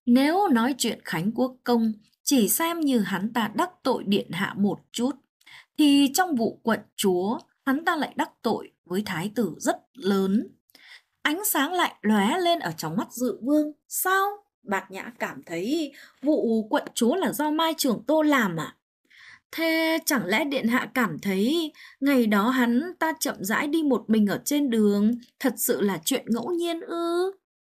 Nếu nói chuyện Khánh Quốc Công chỉ xem như hắn ta đắc tội điện hạ một chút, thì trong vụ quận chúa hắn ta lại đắc tội với thái tử rất lớn. Ánh sáng lại lóe lên ở trong mắt Dự Vương. Sao? Bạt Nhã cảm thấy vụ quận chúa là do Mai Trường Tô làm à? Thế chẳng lẽ điện hạ cảm thấy ngày đó hắn ta chậm rãi đi một mình ở trên đường thật sự là chuyện ngẫu nhiên ư?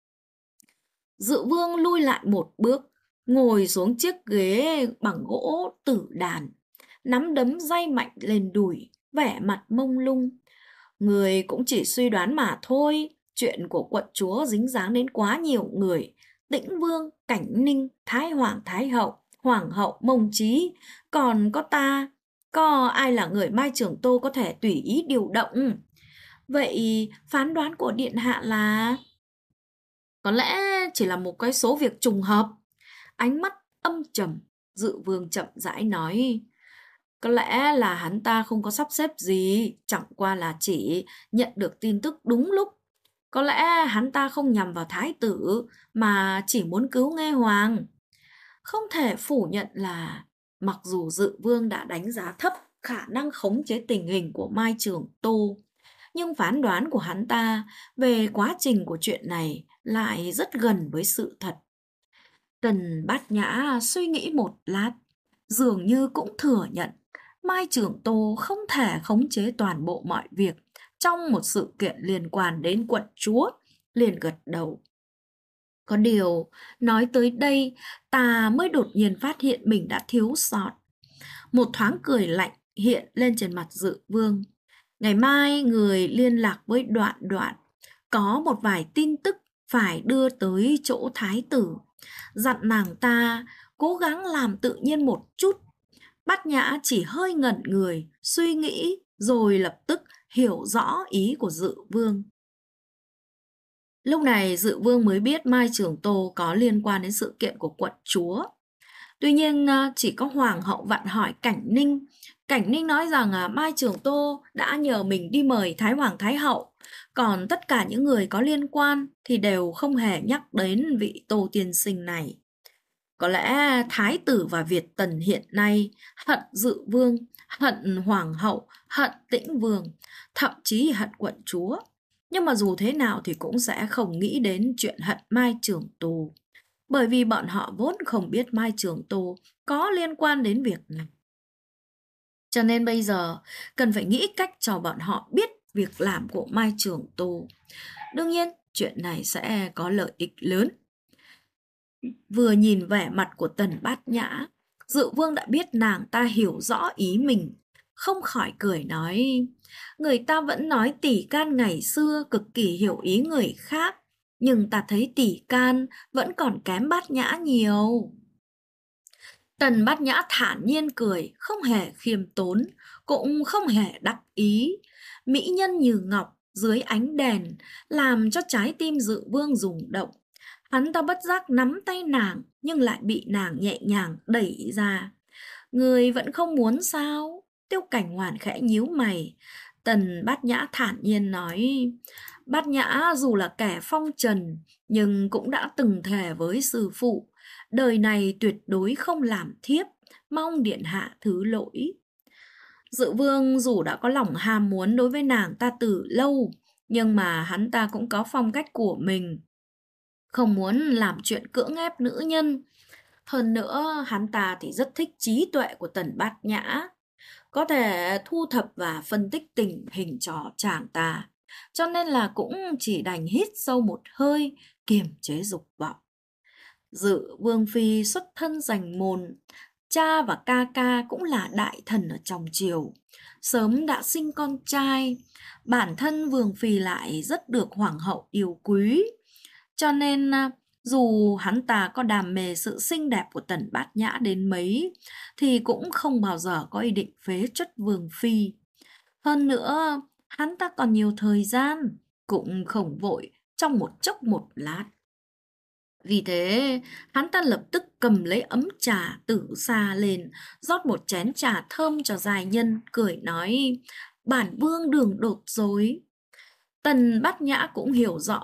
Dự Vương lui lại một bước, ngồi xuống chiếc ghế bằng gỗ tử đàn, nắm đấm day mạnh lên đùi, vẻ mặt mông lung. Người cũng chỉ suy đoán mà thôi, chuyện của quận chúa dính dáng đến quá nhiều người. Tĩnh Vương, Cảnh Ninh, Thái Hoàng Thái Hậu, Hoàng hậu Mông Trí, còn có ta. Có ai là người Mai Trường Tô có thể tùy ý điều động? Vậy phán đoán của điện hạ là... Có lẽ chỉ là một cái số việc trùng hợp. Ánh mắt âm trầm, Dự Vương chậm rãi nói. Có lẽ là hắn ta không có sắp xếp gì, chẳng qua là chỉ nhận được tin tức đúng lúc. Có lẽ hắn ta không nhằm vào thái tử mà chỉ muốn cứu Nghe Hoàng. Không thể phủ nhận là mặc dù Dự Vương đã đánh giá thấp khả năng khống chế tình hình của Mai Trường Tô, nhưng phán đoán của hắn ta về quá trình của chuyện này lại rất gần với sự thật. Tần Bát Nhã suy nghĩ một lát, dường như cũng thừa nhận Mai Trường Tô không thể khống chế toàn bộ mọi việc trong một sự kiện liên quan đến quận chúa, liền gật đầu. Có điều, nói tới đây, ta mới đột nhiên phát hiện mình đã thiếu sót. Một thoáng cười lạnh hiện lên trên mặt Dự Vương. Ngày mai người liên lạc với Đoạn Đoạn, có một vài tin tức phải đưa tới chỗ thái tử. Dặn nàng ta cố gắng làm tự nhiên một chút. Bát Nhã chỉ hơi ngẩn người, suy nghĩ, rồi lập tức hiểu rõ ý của Dự Vương. Lúc này Dự Vương mới biết Mai Trường Tô có liên quan đến sự kiện của quận chúa. Tuy nhiên chỉ có Hoàng hậu vặn hỏi Cảnh Ninh. Cảnh Ninh nói rằng Mai Trường Tô đã nhờ mình đi mời Thái Hoàng Thái hậu. Còn tất cả những người có liên quan thì đều không hề nhắc đến vị Tô tiên sinh này. Có lẽ Thái tử và Việt Tần hiện nay hận Dự Vương, hận Hoàng hậu, hận Tĩnh Vương, thậm chí hận quận chúa. Nhưng mà dù thế nào thì cũng sẽ không nghĩ đến chuyện hận Mai Trường Tô. Bởi vì bọn họ vốn không biết Mai Trường Tô có liên quan đến việc này. Cho nên bây giờ cần phải nghĩ cách cho bọn họ biết việc làm của Mai Trường Tô. Đương nhiên chuyện này sẽ có lợi ích lớn. Vừa nhìn vẻ mặt của Tần Bát Nhã, Dự Vương đã biết nàng ta hiểu rõ ý mình, không khỏi cười nói. Người ta vẫn nói tỷ can ngày xưa cực kỳ hiểu ý người khác, nhưng ta thấy tỷ can vẫn còn kém Bát Nhã nhiều. Tần Bát Nhã thản nhiên cười, không hề khiêm tốn, cũng không hề đắc ý. Mỹ nhân như ngọc dưới ánh đèn, làm cho trái tim Dự Vương rung động. Hắn ta bất giác nắm tay nàng, nhưng lại bị nàng nhẹ nhàng đẩy ra. Người vẫn không muốn sao? Tiêu Cảnh Hoàn khẽ nhíu mày. Tần Bát Nhã thản nhiên nói. Bát Nhã dù là kẻ phong trần, nhưng cũng đã từng thề với sư phụ. Đời này tuyệt đối không làm thiếp, mong điện hạ thứ lỗi. Dự Vương dù đã có lòng ham muốn đối với nàng ta từ lâu, nhưng mà hắn ta cũng có phong cách của mình. Không muốn làm chuyện cưỡng ép nữ nhân. Hơn nữa, hắn ta thì rất thích trí tuệ của Tần Bát Nhã. Có thể thu thập và phân tích tình hình cho chàng ta. Cho nên là cũng chỉ đành hít sâu một hơi, kiềm chế dục vọng. Dự Vương Phi xuất thân danh môn. Cha và ca ca cũng là đại thần ở trong triều. Sớm đã sinh con trai. Bản thân Vương Phi lại rất được hoàng hậu yêu quý. Cho nên dù hắn ta có đam mê sự xinh đẹp của Tần Bát Nhã đến mấy, thì cũng không bao giờ có ý định phế truất Vương Phi. Hơn nữa, hắn ta còn nhiều thời gian, cũng không vội trong một chốc một lát. Vì thế, hắn ta lập tức cầm lấy ấm trà tử sa lên, rót một chén trà thơm cho giai nhân, cười nói, bản vương đường đột rồi. Tần Bát Nhã cũng hiểu rõ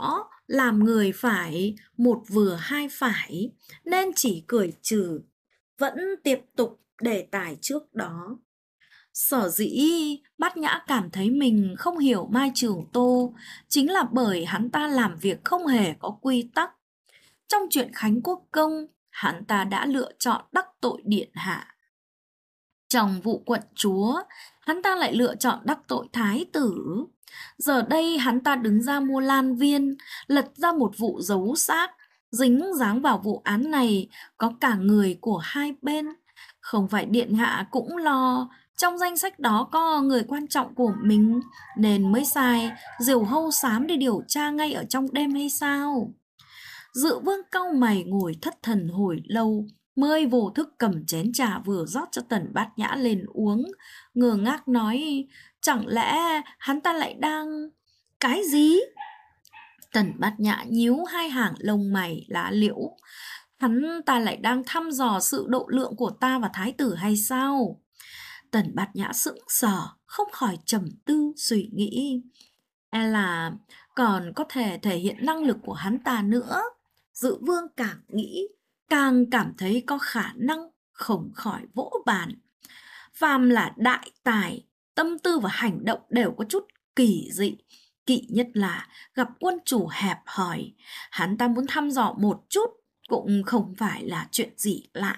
làm người phải một vừa hai phải, nên chỉ cười trừ, vẫn tiếp tục đề tài trước đó. Sở dĩ Bát Nhã cảm thấy mình không hiểu Mai Trường Tô chính là bởi hắn ta làm việc không hề có quy tắc. Trong chuyện Khánh Quốc Công, hắn ta đã lựa chọn đắc tội điện hạ. Trong vụ quận chúa, hắn ta lại lựa chọn đắc tội thái tử. Giờ đây hắn ta đứng ra mua Lan Viên, lật ra một vụ giấu xác, dính dáng vào vụ án này có cả người của hai bên. Không phải điện hạ cũng lo trong danh sách đó có người quan trọng của mình, nên mới sai Diều Hâu Xám để điều tra ngay ở trong đêm hay sao? Dự Vương cau mày ngồi thất thần hồi lâu, mới vô thức cầm chén trà vừa rót cho Tần Bát Nhã lên uống, ngơ ngác nói, chẳng lẽ hắn ta lại đang... Cái gì? Tần Bát Nhã nhíu hai hàng lông mày lá liễu. Hắn ta lại đang thăm dò sự độ lượng của ta và thái tử hay sao? Tần Bát Nhã sững sờ, không khỏi trầm tư suy nghĩ. E là còn có thể thể hiện năng lực của hắn ta nữa. Dự Vương càng nghĩ, càng cảm thấy có khả năng, không khỏi vỗ bàn. Phàm là đại tài, tâm tư và hành động đều có chút kỳ dị. Kỵ nhất là gặp quân chủ hẹp hòi, hắn ta muốn thăm dò một chút cũng không phải là chuyện gì lạ.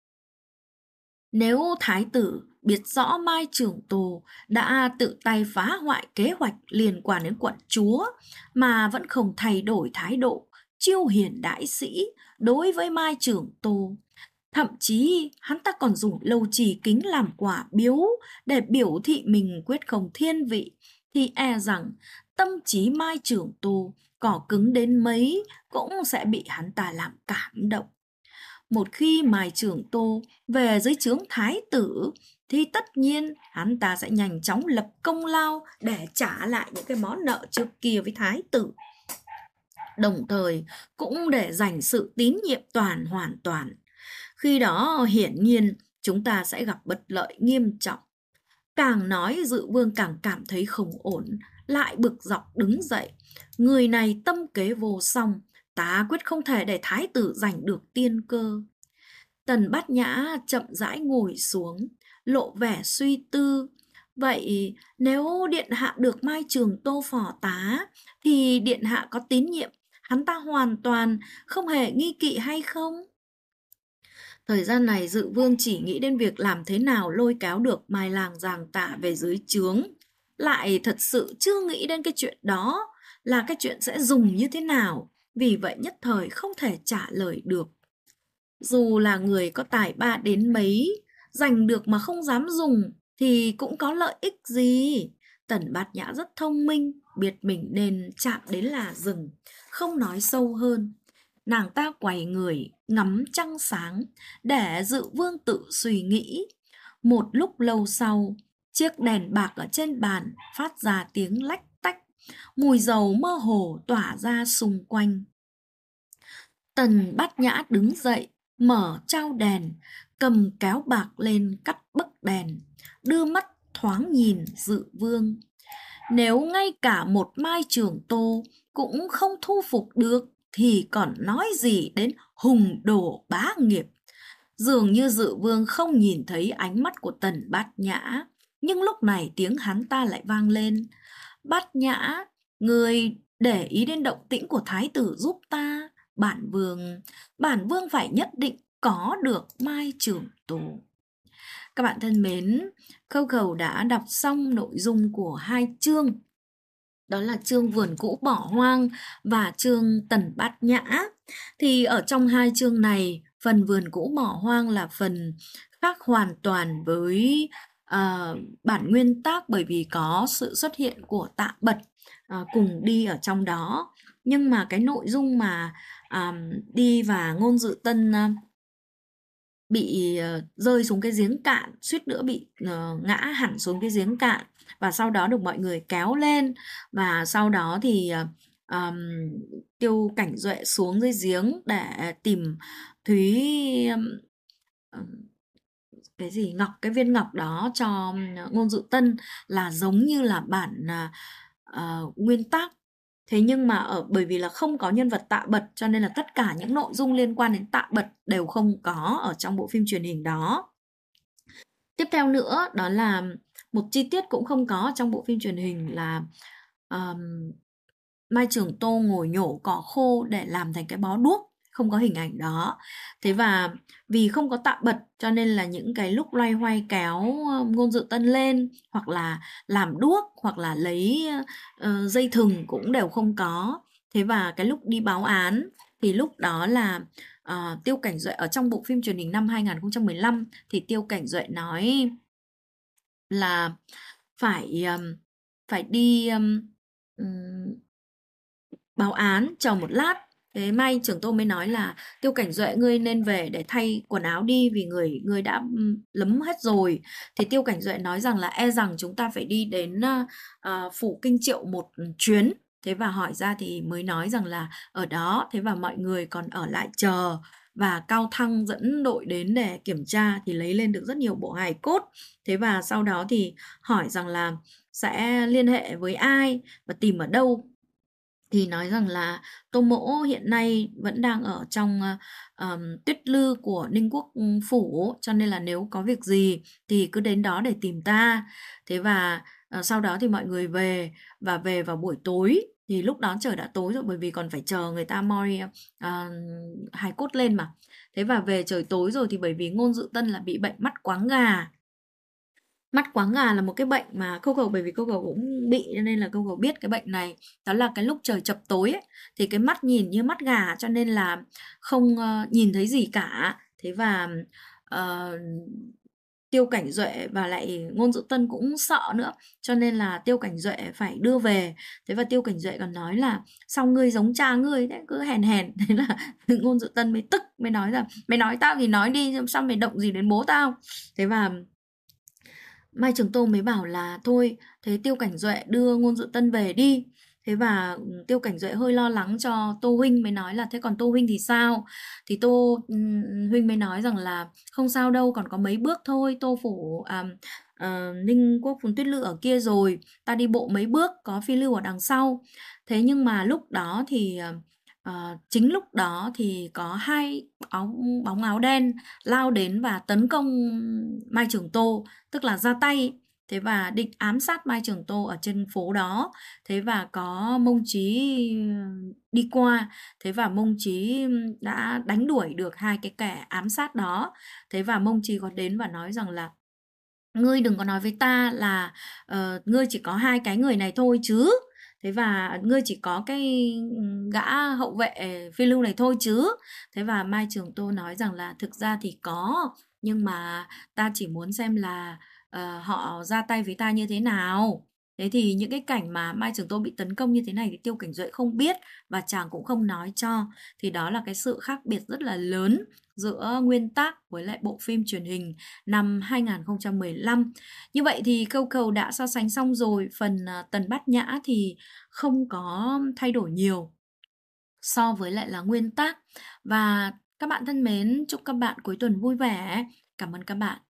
Nếu thái tử biết rõ Mai Trường Tồ đã tự tay phá hoại kế hoạch liên quan đến quận chúa mà vẫn không thay đổi thái độ chiêu hiền đại sĩ đối với Mai Trường Tồ, thậm chí hắn ta còn dùng lâu trì kính làm quả biếu để biểu thị mình quyết không thiên vị, thì e rằng tâm trí Mai Trường Tồ cỏ cứng đến mấy cũng sẽ bị hắn ta làm cảm động. Một khi Mai Trường Tô về dưới trướng thái tử thì tất nhiên hắn ta sẽ nhanh chóng lập công lao để trả lại những cái món nợ trước kia với thái tử. Đồng thời cũng để giành sự tín nhiệm hoàn toàn. Khi đó hiển nhiên chúng ta sẽ gặp bất lợi nghiêm trọng. Càng nói Dự Vương càng cảm thấy không ổn, lại bực dọc đứng dậy. Người này tâm kế vô song, ta quyết không thể để thái tử giành được tiên cơ. Tần Bát Nhã chậm rãi ngồi xuống, lộ vẻ suy tư. Vậy nếu điện hạ được Mai Trường Tô phò tá, thì điện hạ có tín nhiệm hắn ta hoàn toàn, không hề nghi kỵ hay không? Thời gian này Dự Vương chỉ nghĩ đến việc làm thế nào lôi kéo được Mai Lang Giàng Tạ về dưới trướng. Lại thật sự chưa nghĩ đến cái chuyện đó là cái chuyện sẽ dùng như thế nào, vì vậy nhất thời không thể trả lời được. Dù là người có tài ba đến mấy, giành được mà không dám dùng thì cũng có lợi ích gì. Tần Bát Nhã rất thông minh, biết mình nên chạm đến là dừng, không nói sâu hơn. Nàng ta quay người, ngắm trăng sáng, để Dự Vương tự suy nghĩ. Một lúc lâu sau, chiếc đèn bạc ở trên bàn phát ra tiếng lách tách, mùi dầu mơ hồ tỏa ra xung quanh. Tần Bát Nhã đứng dậy, mở trao đèn, cầm kéo bạc lên cắt bấc đèn, đưa mắt thoáng nhìn Dự Vương. Nếu ngay cả một Mai Trường Tô cũng không thu phục được thì còn nói gì đến hùng đồ bá nghiệp. Dường như Dự Vương không nhìn thấy ánh mắt của Tần Bát Nhã, nhưng lúc này tiếng hắn ta lại vang lên. Bát Nhã, người để ý đến động tĩnh của thái tử giúp ta. Bản vương phải nhất định có được Mai Trường Tố. Các bạn thân mến, Khâu Khẩu đã đọc xong nội dung của hai chương. Đó là chương Vườn Cũ Bỏ Hoang và chương Tần Bát Nhã. Thì ở trong hai chương này, phần Vườn Cũ Bỏ Hoang là phần khác hoàn toàn với bản nguyên tác, bởi vì có sự xuất hiện của Tạ Bật cùng đi ở trong đó. Nhưng mà cái nội dung mà đi và Ngôn Dự Tân bị rơi xuống cái giếng cạn, suýt nữa bị ngã hẳn xuống cái giếng cạn, và sau đó được mọi người kéo lên, và sau đó thì Tiêu Cảnh Duệ xuống dưới giếng để tìm Thúy cái gì ngọc, cái viên ngọc đó cho Ngôn Dự Tân, là giống như là bản nguyên tác. Thế nhưng mà bởi vì là không có nhân vật Tạ Bật cho nên là tất cả những nội dung liên quan đến Tạ Bật đều không có ở trong bộ phim truyền hình đó. Tiếp theo nữa đó là một chi tiết cũng không có trong bộ phim truyền hình là Mai Trường Tô ngồi nhổ cỏ khô để làm thành cái bó đuốc, không có hình ảnh đó. Thế và vì không có Tạ Bật cho nên là những cái lúc loay hoay kéo Ngôn Dự Tân lên, hoặc là làm đuốc, hoặc là lấy dây thừng cũng đều không có. Thế và cái lúc đi báo án thì lúc đó là Tiêu Cảnh Duệ ở trong bộ phim truyền hình năm 2015 thì Tiêu Cảnh Duệ nói là phải đi báo án, chờ một lát. Thế Mai Trường Tô mới nói là Tiêu Cảnh Duệ ngươi nên về để thay quần áo đi vì người đã lấm hết rồi. Thì Tiêu Cảnh Duệ nói rằng là e rằng chúng ta phải đi đến phủ Kinh Triệu một chuyến. Thế và hỏi ra thì mới nói rằng là ở đó. Thế và mọi người còn ở lại chờ và Cao Thăng dẫn đội đến để kiểm tra thì lấy lên được rất nhiều bộ hài cốt. Thế và sau đó thì hỏi rằng là sẽ liên hệ với ai và tìm ở đâu, thì nói rằng là Tô Mỗ hiện nay vẫn đang ở trong Tuyết Lư của Ninh Quốc phủ, cho nên là nếu có việc gì thì cứ đến đó để tìm ta. Thế và sau đó thì mọi người về và về vào buổi tối, thì lúc đó trời đã tối rồi bởi vì còn phải chờ người ta moi hài cốt lên mà. Thế và về trời tối rồi thì bởi vì Ngôn Dự Tân là bị bệnh mắt quáng gà. Mắt quáng gà là một cái bệnh mà Coco, bởi vì Coco cũng bị cho nên là Coco biết cái bệnh này. Đó là cái lúc trời chập tối ấy, thì cái mắt nhìn như mắt gà cho nên là không nhìn thấy gì cả. Thế và ờ, Tiêu Cảnh Duệ và lại Ngôn Dự Tân cũng sợ nữa, cho nên là Tiêu Cảnh Duệ phải đưa về. Thế và Tiêu Cảnh Duệ còn nói là sao ngươi giống cha ngươi đấy, cứ hèn hèn. Thế là Ngôn Dự Tân mới tức, mới nói là mày nói tao thì nói đi, sao mày động gì đến bố tao. Thế và Mai Trường Tô mới bảo là thôi, thế Tiêu Cảnh Duệ đưa Ngôn Dự Tân về đi. Thế và Tiêu Cảnh Duệ hơi lo lắng cho Tô Huynh, mới nói là thế còn Tô Huynh thì sao? Thì Tô Huynh mới nói rằng là không sao đâu, còn có mấy bước thôi, Tô phủ Ninh Quốc Phùng Tuyết Lư ở kia rồi, ta đi bộ mấy bước, có phi lưu ở đằng sau. Thế nhưng mà lúc đó thì chính lúc đó thì có hai bóng áo đen lao đến và tấn công Mai Trường Tô, tức là ra tay. Thế và định ám sát Mai Trường Tô ở trên phố đó. Thế và có Mông Chí đi qua. Thế và Mông Chí đã đánh đuổi được hai cái kẻ ám sát đó. Thế và Mông Chí có đến và nói rằng là ngươi đừng có nói với ta là ngươi chỉ có hai cái người này thôi chứ. Thế và ngươi chỉ có cái gã hậu vệ phi lưu này thôi chứ. Thế và Mai Trường Tô nói rằng là thực ra thì có, nhưng mà ta chỉ muốn xem là họ ra tay với ta như thế nào. Thế thì những cái cảnh mà Mai Trường Tô bị tấn công như thế này thì Tiêu Cảnh Duệ không biết và chàng cũng không nói cho. Thì đó là cái sự khác biệt rất là lớn giữa nguyên tác với lại bộ phim truyền hình năm 2015. Như vậy thì câu cầu đã so sánh xong rồi, phần Tần Bát Nhã thì không có thay đổi nhiều so với lại là nguyên tác. Và các bạn thân mến, chúc các bạn cuối tuần vui vẻ. Cảm ơn các bạn.